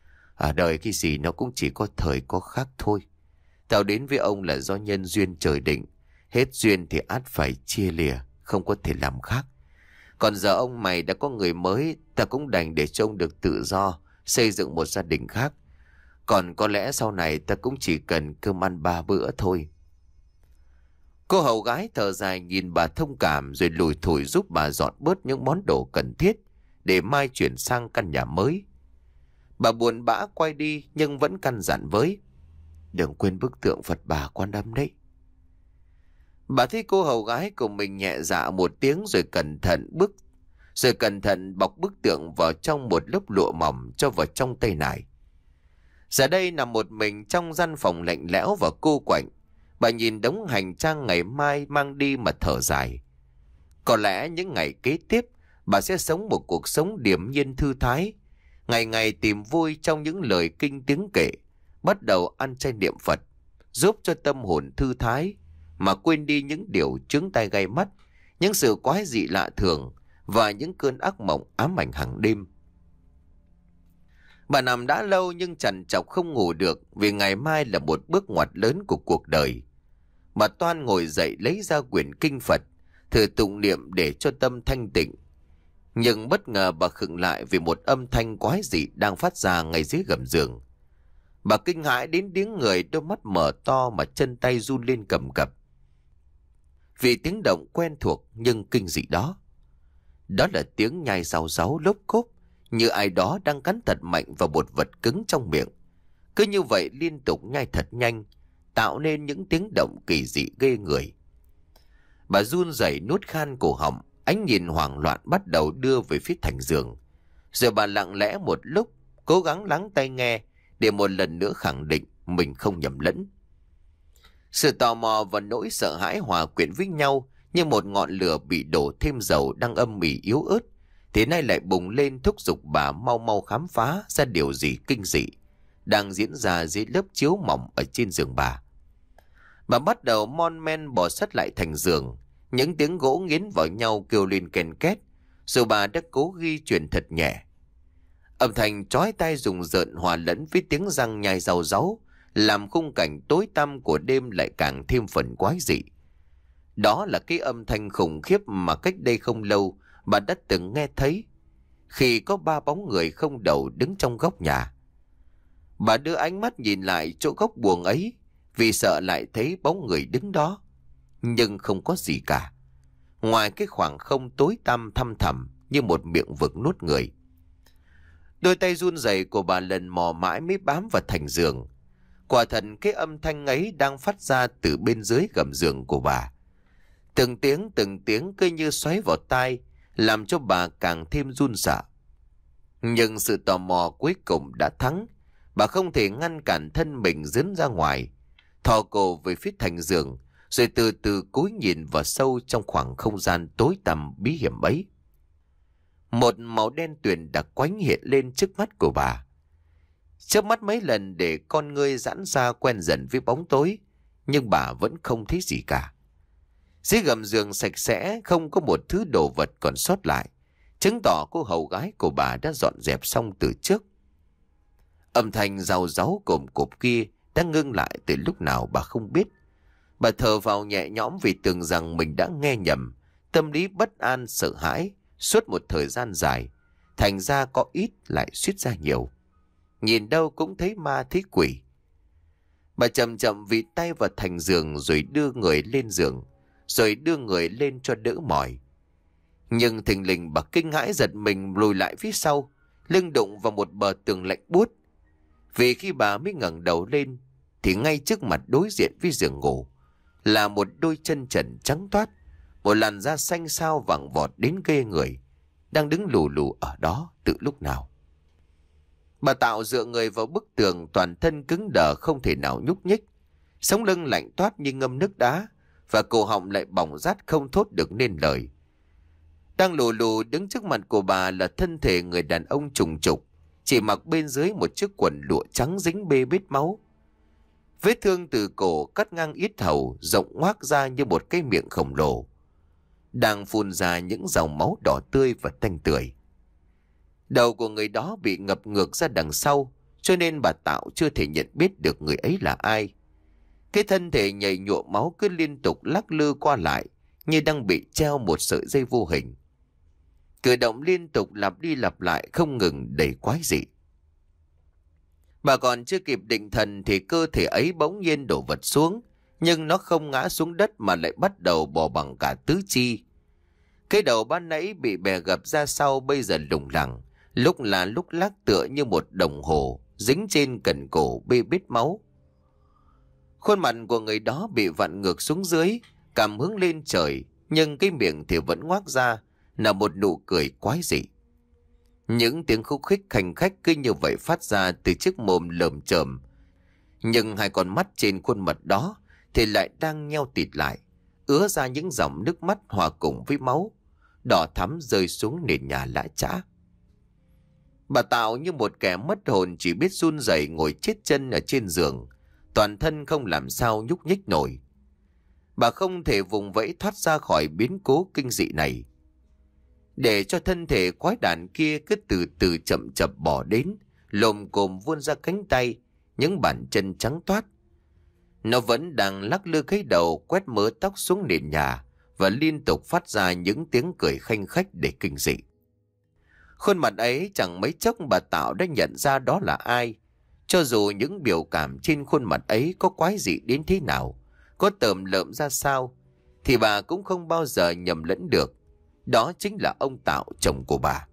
À, đời cái gì nó cũng chỉ có thời có khác thôi. Tao đến với ông là do nhân duyên trời định. Hết duyên thì ắt phải chia lìa, không có thể làm khác. Còn giờ ông mày đã có người mới, ta cũng đành để cho ông được tự do, xây dựng một gia đình khác. Còn có lẽ sau này ta cũng chỉ cần cơm ăn ba bữa thôi. Cô hầu gái thở dài nhìn bà thông cảm rồi lùi thủi giúp bà dọn bớt những món đồ cần thiết để mai chuyển sang căn nhà mới. Bà buồn bã quay đi nhưng vẫn căn dặn với: đừng quên bức tượng Phật Bà Quan Âm đấy. Bà thấy cô hầu gái của mình nhẹ dạ một tiếng rồi cẩn thận bước rồi cẩn thận bọc bức tượng vào trong một lớp lụa mỏng cho vào trong tay nải. Giờ đây nằm một mình trong gian phòng lạnh lẽo và cô quạnh, bà nhìn đống hành trang ngày mai mang đi mà thở dài. Có lẽ những ngày kế tiếp bà sẽ sống một cuộc sống điềm nhiên thư thái, ngày ngày tìm vui trong những lời kinh tiếng kệ, bắt đầu ăn chay niệm Phật, giúp cho tâm hồn thư thái mà quên đi những điều chướng tai gai mắt, những sự quái dị lạ thường và những cơn ác mộng ám ảnh hàng đêm. Bà nằm đã lâu nhưng trằn trọc không ngủ được vì ngày mai là một bước ngoặt lớn của cuộc đời. Bà toan ngồi dậy lấy ra quyển kinh Phật, thử tụng niệm để cho tâm thanh tịnh. Nhưng bất ngờ bà khựng lại vì một âm thanh quái dị đang phát ra ngay dưới gầm giường. Bà kinh hãi đến tiếng người, đôi mắt mở to mà chân tay run lên cầm cập. Vì tiếng động quen thuộc nhưng kinh dị đó. Đó là tiếng nhai rào ráu lốp cốp, như ai đó đang cắn thật mạnh vào một vật cứng trong miệng. Cứ như vậy liên tục nhai thật nhanh, tạo nên những tiếng động kỳ dị ghê người. Bà run rẩy nuốt khan cổ họng, ánh nhìn hoảng loạn bắt đầu đưa về phía thành giường. Rồi bà lặng lẽ một lúc, cố gắng lắng tai nghe để một lần nữa khẳng định mình không nhầm lẫn. Sự tò mò và nỗi sợ hãi hòa quyện với nhau như một ngọn lửa bị đổ thêm dầu đang âm ỉ yếu ớt, thì nay lại bùng lên thúc giục bà mau mau khám phá ra điều gì kinh dị đang diễn ra dưới lớp chiếu mỏng ở trên giường bà. Bà bắt đầu mon men bò sát lại thành giường, những tiếng gỗ nghiến vào nhau kêu lên ken két, dù bà đã cố ghi chuyện thật nhẹ. Âm thanh chói tai rùng rợn hòa lẫn với tiếng răng nhai rau ráu, làm khung cảnh tối tăm của đêm lại càng thêm phần quái dị. Đó là cái âm thanh khủng khiếp mà cách đây không lâu bà đã từng nghe thấy, khi có ba bóng người không đầu đứng trong góc nhà. Bà đưa ánh mắt nhìn lại chỗ góc buồng ấy, vì sợ lại thấy bóng người đứng đó. Nhưng không có gì cả, ngoài cái khoảng không tối tăm thăm thẳm như một miệng vực nuốt người. Đôi tay run rẩy của bà lần mò mãi mới bám vào thành giường. Quả thật cái âm thanh ấy đang phát ra từ bên dưới gầm giường của bà. Từng tiếng từng tiếng cứ như xoáy vào tai, làm cho bà càng thêm run sợ. Nhưng sự tò mò cuối cùng đã thắng. Bà không thể ngăn cản thân mình dướn ra ngoài, thò cổ về phía thành giường, rồi từ từ cúi nhìn vào sâu trong khoảng không gian tối tăm bí hiểm ấy. Một màu đen tuyền đặc quánh hiện lên trước mắt của bà. Chớp mắt mấy lần để con ngươi giãn ra quen dần với bóng tối, nhưng bà vẫn không thấy gì cả. Dưới gầm giường sạch sẽ, không có một thứ đồ vật còn sót lại, chứng tỏ cô hầu gái của bà đã dọn dẹp xong từ trước. Âm thanh rào ráu cồm cộp kia đã ngưng lại từ lúc nào bà không biết. Bà thở vào nhẹ nhõm vì tưởng rằng mình đã nghe nhầm, tâm lý bất an sợ hãi suốt một thời gian dài, thành ra có ít lại suýt ra nhiều. Nhìn đâu cũng thấy ma thấy quỷ. Bà chậm chậm vịt tay vào thành giường rồi đưa người lên giường, rồi đưa người lên cho đỡ mỏi. Nhưng thình lình bà kinh hãi giật mình lùi lại phía sau, lưng đụng vào một bờ tường lạnh buốt. Vì khi bà mới ngẩng đầu lên thì ngay trước mặt đối diện với giường ngủ là một đôi chân trần trắng toát, một làn da xanh xao vàng vọt đến ghê người, đang đứng lù lù ở đó từ lúc nào. Bà Tạo dựa người vào bức tường, toàn thân cứng đờ không thể nào nhúc nhích, sống lưng lạnh toát như ngâm nước đá, và cổ họng lại bỏng rát không thốt được nên lời. Đang lù lù đứng trước mặt của bà là thân thể người đàn ông trùng trục, chỉ mặc bên dưới một chiếc quần lụa trắng dính bê bết máu. Vết thương từ cổ cắt ngang yết hầu rộng ngoác ra như một cái miệng khổng lồ, đang phun ra những dòng máu đỏ tươi và tanh tưởi. Đầu của người đó bị ngập ngược ra đằng sau, cho nên bà Tạo chưa thể nhận biết được người ấy là ai. Cái thân thể nhầy nhụa máu cứ liên tục lắc lư qua lại, như đang bị treo một sợi dây vô hình. Cử động liên tục lặp đi lặp lại không ngừng, đầy quái dị. Bà còn chưa kịp định thần thì cơ thể ấy bỗng nhiên đổ vật xuống, nhưng nó không ngã xuống đất mà lại bắt đầu bò bằng cả tứ chi. Cái đầu ban nãy bị bè gập ra sau bây giờ lủng lẳng, lúc là lúc lắc tựa như một đồng hồ dính trên cần cổ bê bết máu. Khuôn mặt của người đó bị vặn ngược xuống dưới, cằm hướng lên trời, nhưng cái miệng thì vẫn ngoác ra là một nụ cười quái dị. Những tiếng khúc khích khanh khách cứ như vậy phát ra từ chiếc mồm lởm chởm, nhưng hai con mắt trên khuôn mặt đó thì lại đang nheo tịt lại, ứa ra những dòng nước mắt hòa cùng với máu đỏ thắm rơi xuống nền nhà lã chã. Bà Tạo như một kẻ mất hồn, chỉ biết run rẩy ngồi chết chân ở trên giường, toàn thân không làm sao nhúc nhích nổi. Bà không thể vùng vẫy thoát ra khỏi biến cố kinh dị này. Để cho thân thể quái đản kia cứ từ từ chậm chậm bỏ đến, lồm cồm vươn ra cánh tay, những bàn chân trắng toát. Nó vẫn đang lắc lư cái đầu, quét mớ tóc xuống nền nhà và liên tục phát ra những tiếng cười khanh khách để kinh dị. Khuôn mặt ấy chẳng mấy chốc bà Tạo đã nhận ra đó là ai. Cho dù những biểu cảm trên khuôn mặt ấy có quái dị đến thế nào, có tởm lợm ra sao, thì bà cũng không bao giờ nhầm lẫn được. Đó chính là ông Tạo, chồng của bà.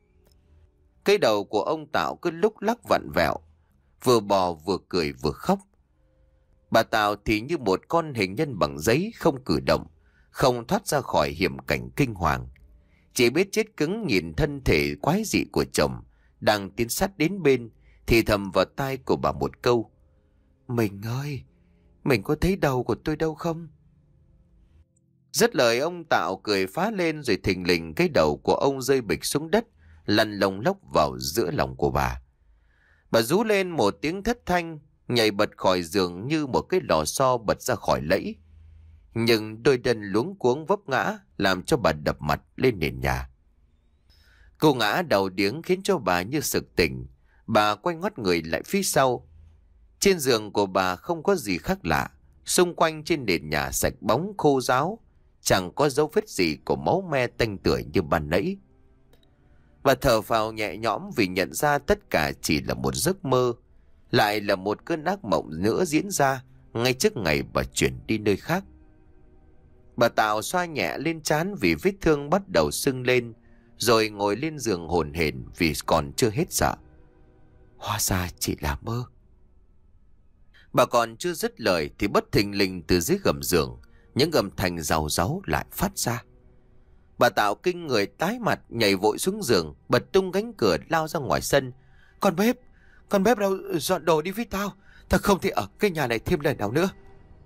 Cái đầu của ông Tạo cứ lúc lắc vặn vẹo, vừa bò vừa cười vừa khóc. Bà Tạo thì như một con hình nhân bằng giấy, không cử động, không thoát ra khỏi hiểm cảnh kinh hoàng. Chỉ biết chết cứng nhìn thân thể quái dị của chồng đang tiến sát đến bên, thì thầm vào tai của bà một câu: "Mình ơi, mình có thấy đầu của tôi đâu không?" Dứt lời, ông Tạo cười phá lên, rồi thình lình cái đầu của ông rơi bịch xuống đất, lăn lông lốc vào giữa lòng của bà. Bà rú lên một tiếng thất thanh, nhảy bật khỏi giường như một cái lò xo bật ra khỏi lẫy. Nhưng đôi chân luống cuống vấp ngã, làm cho bà đập mặt lên nền nhà. Cô ngã đầu điếng khiến cho bà như sực tỉnh. Bà quay ngoắt người lại phía sau. Trên giường của bà không có gì khác lạ. Xung quanh trên nền nhà sạch bóng khô ráo, chẳng có dấu vết gì của máu me tanh tưởi như ban nãy. Bà thở phào nhẹ nhõm vì nhận ra tất cả chỉ là một giấc mơ, lại là một cơn ác mộng nữa diễn ra ngay trước ngày bà chuyển đi nơi khác. Bà Tạo xoa nhẹ lên trán vì vết thương bắt đầu sưng lên, rồi ngồi lên giường hổn hển vì còn chưa hết sợ. Hóa ra chỉ là mơ. Bà còn chưa dứt lời thì bất thình lình từ dưới gầm giường, những âm thanh rào ráu lại phát ra. Bà Tạo kinh người tái mặt, nhảy vội xuống giường, bật tung cánh cửa lao ra ngoài sân. Con bếp, con bếp đâu, dọn đồ đi với tao. Tao không thể ở cái nhà này thêm lần nào nữa.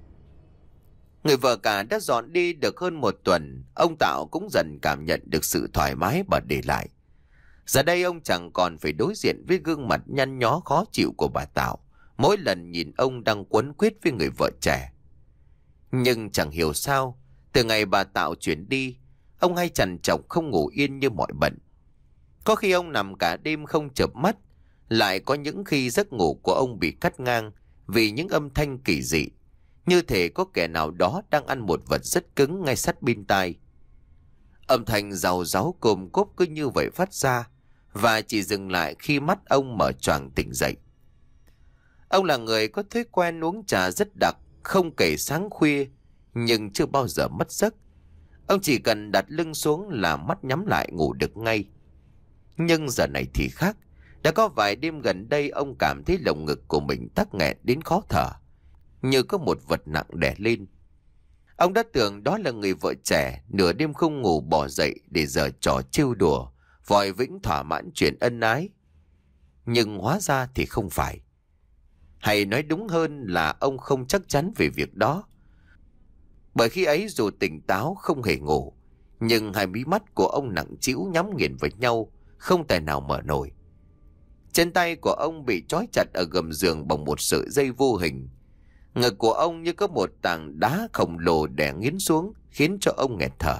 Người vợ cả đã dọn đi được hơn một tuần, ông Tạo cũng dần cảm nhận được sự thoải mái bà để lại. Giờ đây ông chẳng còn phải đối diện với gương mặt nhăn nhó khó chịu của bà Tạo mỗi lần nhìn ông đang quấn quýt với người vợ trẻ. Nhưng chẳng hiểu sao, từ ngày bà Tạo chuyển đi, ông hay trằn trọc không ngủ yên như mọi bận. Có khi ông nằm cả đêm không chợp mắt, lại có những khi giấc ngủ của ông bị cắt ngang vì những âm thanh kỳ dị, như thể có kẻ nào đó đang ăn một vật rất cứng ngay sát bên tai. Âm thanh rào ráu cồm cốp cứ như vậy phát ra, và chỉ dừng lại khi mắt ông mở choàng tỉnh dậy. Ông là người có thói quen uống trà rất đặc, không kể sáng khuya, nhưng chưa bao giờ mất giấc. Ông chỉ cần đặt lưng xuống là mắt nhắm lại ngủ được ngay. Nhưng giờ này thì khác. Đã có vài đêm gần đây ông cảm thấy lồng ngực của mình tắc nghẹn đến khó thở, như có một vật nặng đè lên. Ông đã tưởng đó là người vợ trẻ nửa đêm không ngủ bỏ dậy để giở trò trêu đùa, vòi vĩnh thỏa mãn chuyện ân ái. Nhưng hóa ra thì không phải. Hay nói đúng hơn là ông không chắc chắn về việc đó. Bởi khi ấy dù tỉnh táo không hề ngủ, nhưng hai mí mắt của ông nặng trĩu nhắm nghiền vào nhau, không tài nào mở nổi. Chân tay của ông bị trói chặt ở gầm giường bằng một sợi dây vô hình. Ngực của ông như có một tảng đá khổng lồ đè nghiến xuống, khiến cho ông nghẹt thở.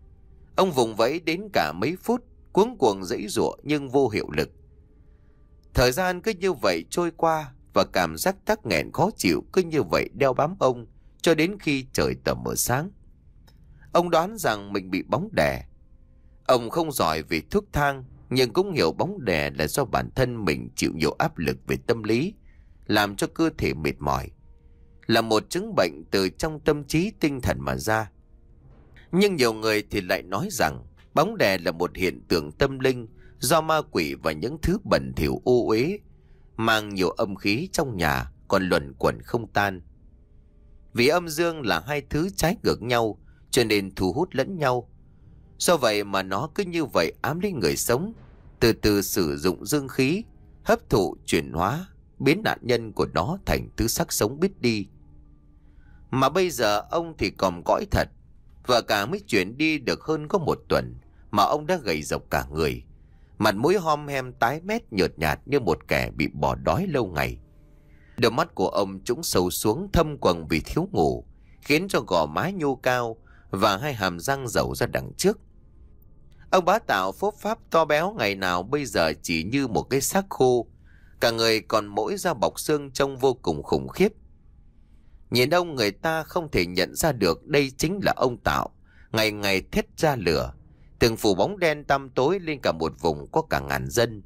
Ông vùng vẫy đến cả mấy phút, cuống cuồng giãy giụa nhưng vô hiệu lực. Thời gian cứ như vậy trôi qua và cảm giác tắc nghẹn khó chịu cứ như vậy đeo bám ông cho đến khi trời tờ mờ sáng. Ông đoán rằng mình bị bóng đè. Ông không giỏi về thuốc thang, nhưng cũng hiểu bóng đè là do bản thân mình chịu nhiều áp lực về tâm lý, làm cho cơ thể mệt mỏi, là một chứng bệnh từ trong tâm trí tinh thần mà ra. Nhưng nhiều người thì lại nói rằng bóng đè là một hiện tượng tâm linh do ma quỷ và những thứ bẩn thỉu ô uế mang nhiều âm khí trong nhà còn luẩn quẩn không tan. Vì âm dương là hai thứ trái ngược nhau cho nên thu hút lẫn nhau. Do vậy mà nó cứ như vậy ám lấy người sống, từ từ sử dụng dương khí, hấp thụ, chuyển hóa, biến nạn nhân của nó thành thứ xác sống biết đi. Mà bây giờ ông thì còn cõi thật, và cả mới chuyển đi được hơn có một tuần mà ông đã gầy rộc cả người, mặt mũi hom hem tái mét nhợt nhạt như một kẻ bị bỏ đói lâu ngày. Đôi mắt của ông trũng sâu xuống thâm quầng vì thiếu ngủ, khiến cho gò má nhô cao và hai hàm răng rầu ra đằng trước. Ông bá Tạo phốp pháp to béo ngày nào bây giờ chỉ như một cái xác khô, cả người còn mỗi da bọc xương trông vô cùng khủng khiếp. Nhìn ông người ta không thể nhận ra được đây chính là ông Tạo, ngày ngày thét ra lửa, từng phủ bóng đen tăm tối lên cả một vùng có cả ngàn dân.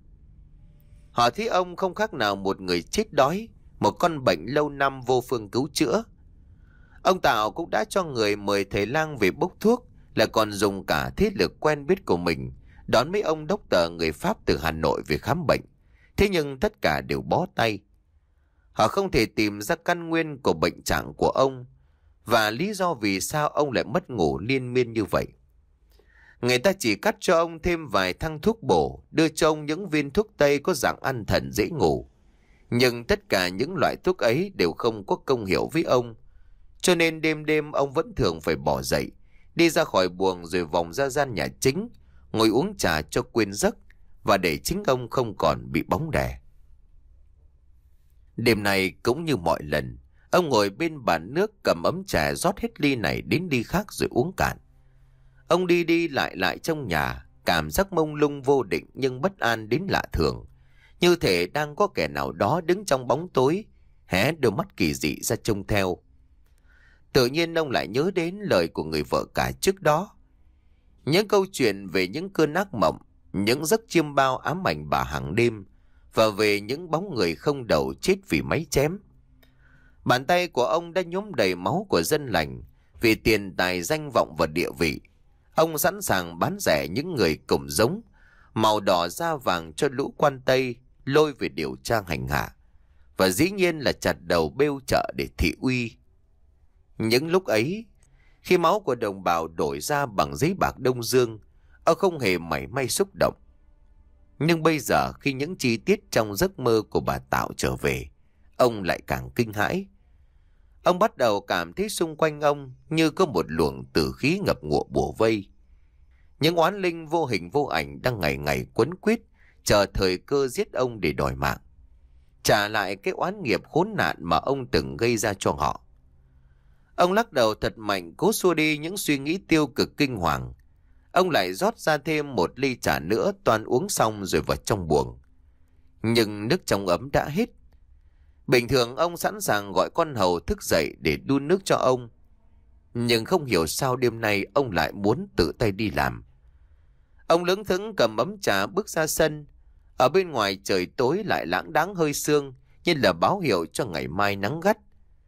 Họ thấy ông không khác nào một người chết đói, một con bệnh lâu năm vô phương cứu chữa. Ông Tạo cũng đã cho người mời thầy lang về bốc thuốc, là còn dùng cả thế lực quen biết của mình đón mấy ông đốc tờ người Pháp từ Hà Nội về khám bệnh. Thế nhưng tất cả đều bó tay. Họ không thể tìm ra căn nguyên của bệnh trạng của ông và lý do vì sao ông lại mất ngủ liên miên như vậy. Người ta chỉ cắt cho ông thêm vài thang thuốc bổ, đưa cho ông những viên thuốc tây có dạng an thần dễ ngủ. Nhưng tất cả những loại thuốc ấy đều không có công hiệu với ông. Cho nên đêm đêm ông vẫn thường phải bỏ dậy, đi ra khỏi buồng rồi vòng ra gian nhà chính, ngồi uống trà cho quên giấc và để chính ông không còn bị bóng đè. Đêm này cũng như mọi lần, ông ngồi bên bàn nước cầm ấm trà rót hết ly này đến ly khác rồi uống cạn. Ông đi đi lại lại trong nhà, cảm giác mông lung vô định nhưng bất an đến lạ thường, như thể đang có kẻ nào đó đứng trong bóng tối, hé đôi mắt kỳ dị ra trông theo. Tự nhiên ông lại nhớ đến lời của người vợ cả trước đó. Những câu chuyện về những cơn ác mộng, những giấc chiêm bao ám ảnh bà hàng đêm, và về những bóng người không đầu chết vì máy chém. Bàn tay của ông đã nhuốm đầy máu của dân lành, vì tiền tài danh vọng và địa vị. Ông sẵn sàng bán rẻ những người cùng giống, màu đỏ da vàng cho lũ quan Tây lôi về điều tra hành hạ, và dĩ nhiên là chặt đầu bêu chợ để thị uy. Những lúc ấy, khi máu của đồng bào đổi ra bằng giấy bạc Đông Dương, ông không hề mảy may xúc động. Nhưng bây giờ khi những chi tiết trong giấc mơ của bà Tạo trở về, ông lại càng kinh hãi. Ông bắt đầu cảm thấy xung quanh ông như có một luồng tử khí ngập ngụa bủa vây. Những oán linh vô hình vô ảnh đang ngày ngày quấn quýt, chờ thời cơ giết ông để đòi mạng, trả lại cái oán nghiệp khốn nạn mà ông từng gây ra cho họ. Ông lắc đầu thật mạnh cố xua đi những suy nghĩ tiêu cực kinh hoàng. Ông lại rót ra thêm một ly trà nữa, toàn uống xong rồi vào trong buồng. Nhưng nước trong ấm đã hết. Bình thường ông sẵn sàng gọi con hầu thức dậy để đun nước cho ông. Nhưng không hiểu sao đêm nay ông lại muốn tự tay đi làm. Ông lững thững cầm ấm trà bước ra sân. Ở bên ngoài trời tối lại lãng đãng hơi sương, như là báo hiệu cho ngày mai nắng gắt.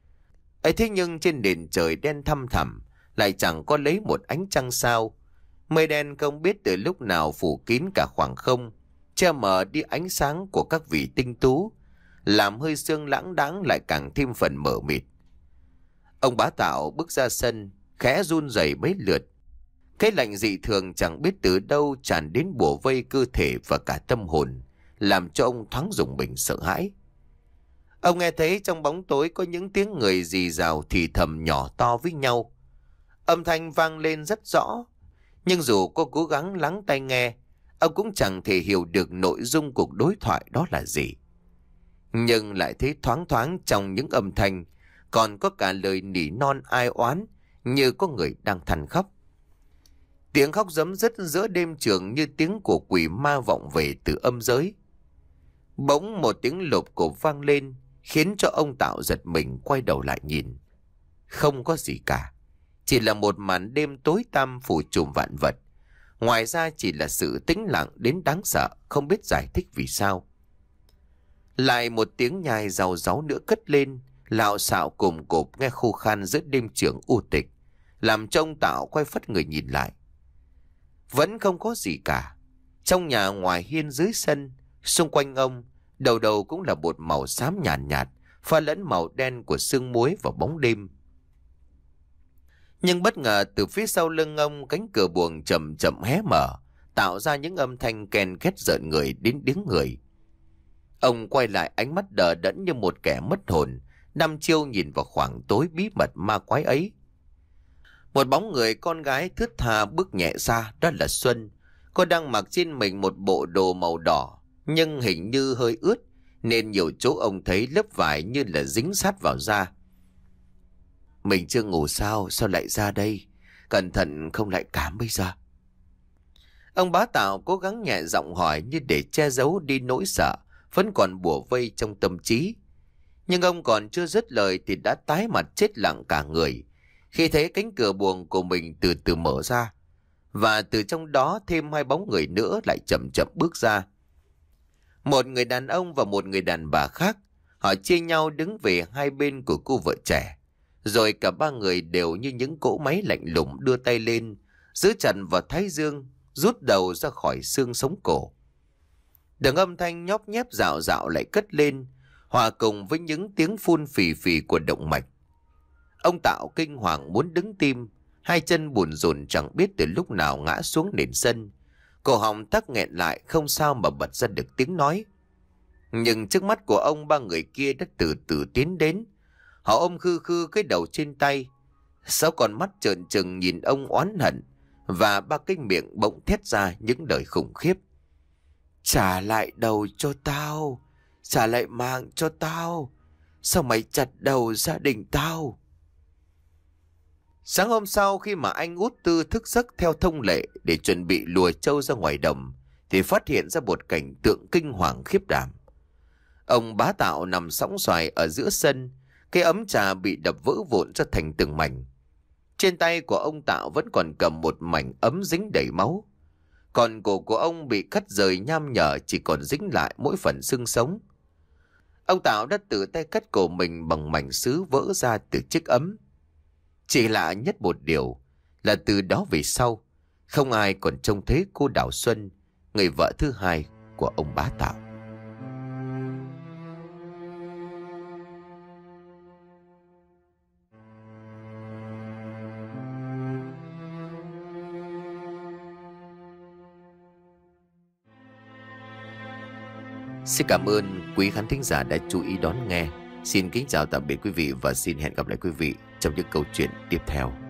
ấy thế nhưng trên nền trời đen thăm thẳm lại chẳng có lấy một ánh trăng sao. Mây đen không biết từ lúc nào phủ kín cả khoảng không, che mờ đi ánh sáng của các vị tinh tú, làm hơi sương lãng đãng lại càng thêm phần mờ mịt. Ông bá Tạo bước ra sân, khẽ run rẩy mấy lượt. Cái lạnh dị thường chẳng biết từ đâu tràn đến bủa vây cơ thể và cả tâm hồn, làm cho ông thoáng rùng mình sợ hãi. Ông nghe thấy trong bóng tối có những tiếng người rì rào thì thầm nhỏ to với nhau. Âm thanh vang lên rất rõ, nhưng dù có cố gắng lắng tai nghe, ông cũng chẳng thể hiểu được nội dung cuộc đối thoại đó là gì. Nhưng lại thấy thoáng thoáng trong những âm thanh còn có cả lời nỉ non ai oán, như có người đang than khóc. Tiếng khóc giấm dứt giữa đêm trường như tiếng của quỷ ma vọng về từ âm giới. Bỗng một tiếng lộp cộp vang lên, khiến cho ông Tạo giật mình quay đầu lại nhìn. Không có gì cả, chỉ là một màn đêm tối tăm phủ trùm vạn vật. Ngoài ra chỉ là sự tĩnh lặng đến đáng sợ, không biết giải thích vì sao. Lại một tiếng nhai rào ráu nữa cất lên, lạo xạo cùng cộp nghe khô khan giữa đêm trường u tịch, làm cho ông Tạo quay phất người nhìn lại. Vẫn không có gì cả. Trong nhà, ngoài hiên, dưới sân, xung quanh ông, đầu đầu cũng là một màu xám nhàn nhạt, nhạt, pha lẫn màu đen của sương muối và bóng đêm. Nhưng bất ngờ từ phía sau lưng ông, cánh cửa buồng chậm chậm hé mở, tạo ra những âm thanh ken két rợn người đến điếng người. Ông quay lại, ánh mắt đờ đẫn như một kẻ mất hồn, đăm chiêu nhìn vào khoảng tối bí mật ma quái ấy. Một bóng người con gái thướt tha bước nhẹ ra, đó là Xuân. Cô đang mặc trên mình một bộ đồ màu đỏ, nhưng hình như hơi ướt, nên nhiều chỗ ông thấy lớp vải như là dính sát vào da. Mình chưa ngủ sao, sao lại ra đây? Cẩn thận không lại cảm bây giờ. Ông Bá Tạo cố gắng nhẹ giọng hỏi như để che giấu đi nỗi sợ vẫn còn bủa vây trong tâm trí. Nhưng ông còn chưa dứt lời thì đã tái mặt chết lặng cả người, khi thấy cánh cửa buồng của mình từ từ mở ra, và từ trong đó thêm hai bóng người nữa lại chậm chậm bước ra. Một người đàn ông và một người đàn bà khác. Họ chia nhau đứng về hai bên của cô vợ trẻ, rồi cả ba người đều như những cỗ máy lạnh lùng đưa tay lên, giữ chặt vào thái dương, rút đầu ra khỏi xương sống cổ. Đường âm thanh nhóp nhép dạo dạo lại cất lên, hòa cùng với những tiếng phun phì phì của động mạch. Ông Tạo kinh hoàng muốn đứng tim, hai chân bùn rùn chẳng biết từ lúc nào ngã xuống nền sân, cổ họng tắc nghẹn lại không sao mà bật ra được tiếng nói. Nhưng trước mắt của ông, ba người kia đã từ từ tiến đến. Họ ôm khư khư cái đầu trên tay, sáu con mắt trợn trừng nhìn ông oán hận, và ba cái miệng bỗng thét ra những lời khủng khiếp. Trả lại đầu cho tao, trả lại mạng cho tao, sao mày chặt đầu gia đình tao? Sáng hôm sau, khi mà anh Út Tư thức giấc theo thông lệ để chuẩn bị lùa trâu ra ngoài đồng, thì phát hiện ra một cảnh tượng kinh hoàng khiếp đảm. Ông Bá Tạo nằm sõng xoài ở giữa sân, cái ấm trà bị đập vỡ vụn ra thành từng mảnh. Trên tay của ông Tạo vẫn còn cầm một mảnh ấm dính đầy máu. Còn cổ của ông bị cắt rời nham nhở, chỉ còn dính lại mỗi phần xương sống. Ông Tạo đã tự tay cắt cổ mình bằng mảnh sứ vỡ ra từ chiếc ấm. Chỉ lạ nhất một điều là từ đó về sau, không ai còn trông thấy cô Đào Xuân, người vợ thứ hai của ông Bá Tạo. Xin cảm ơn quý khán thính giả đã chú ý đón nghe. Xin kính chào tạm biệt quý vị và xin hẹn gặp lại quý vị trong những câu chuyện tiếp theo.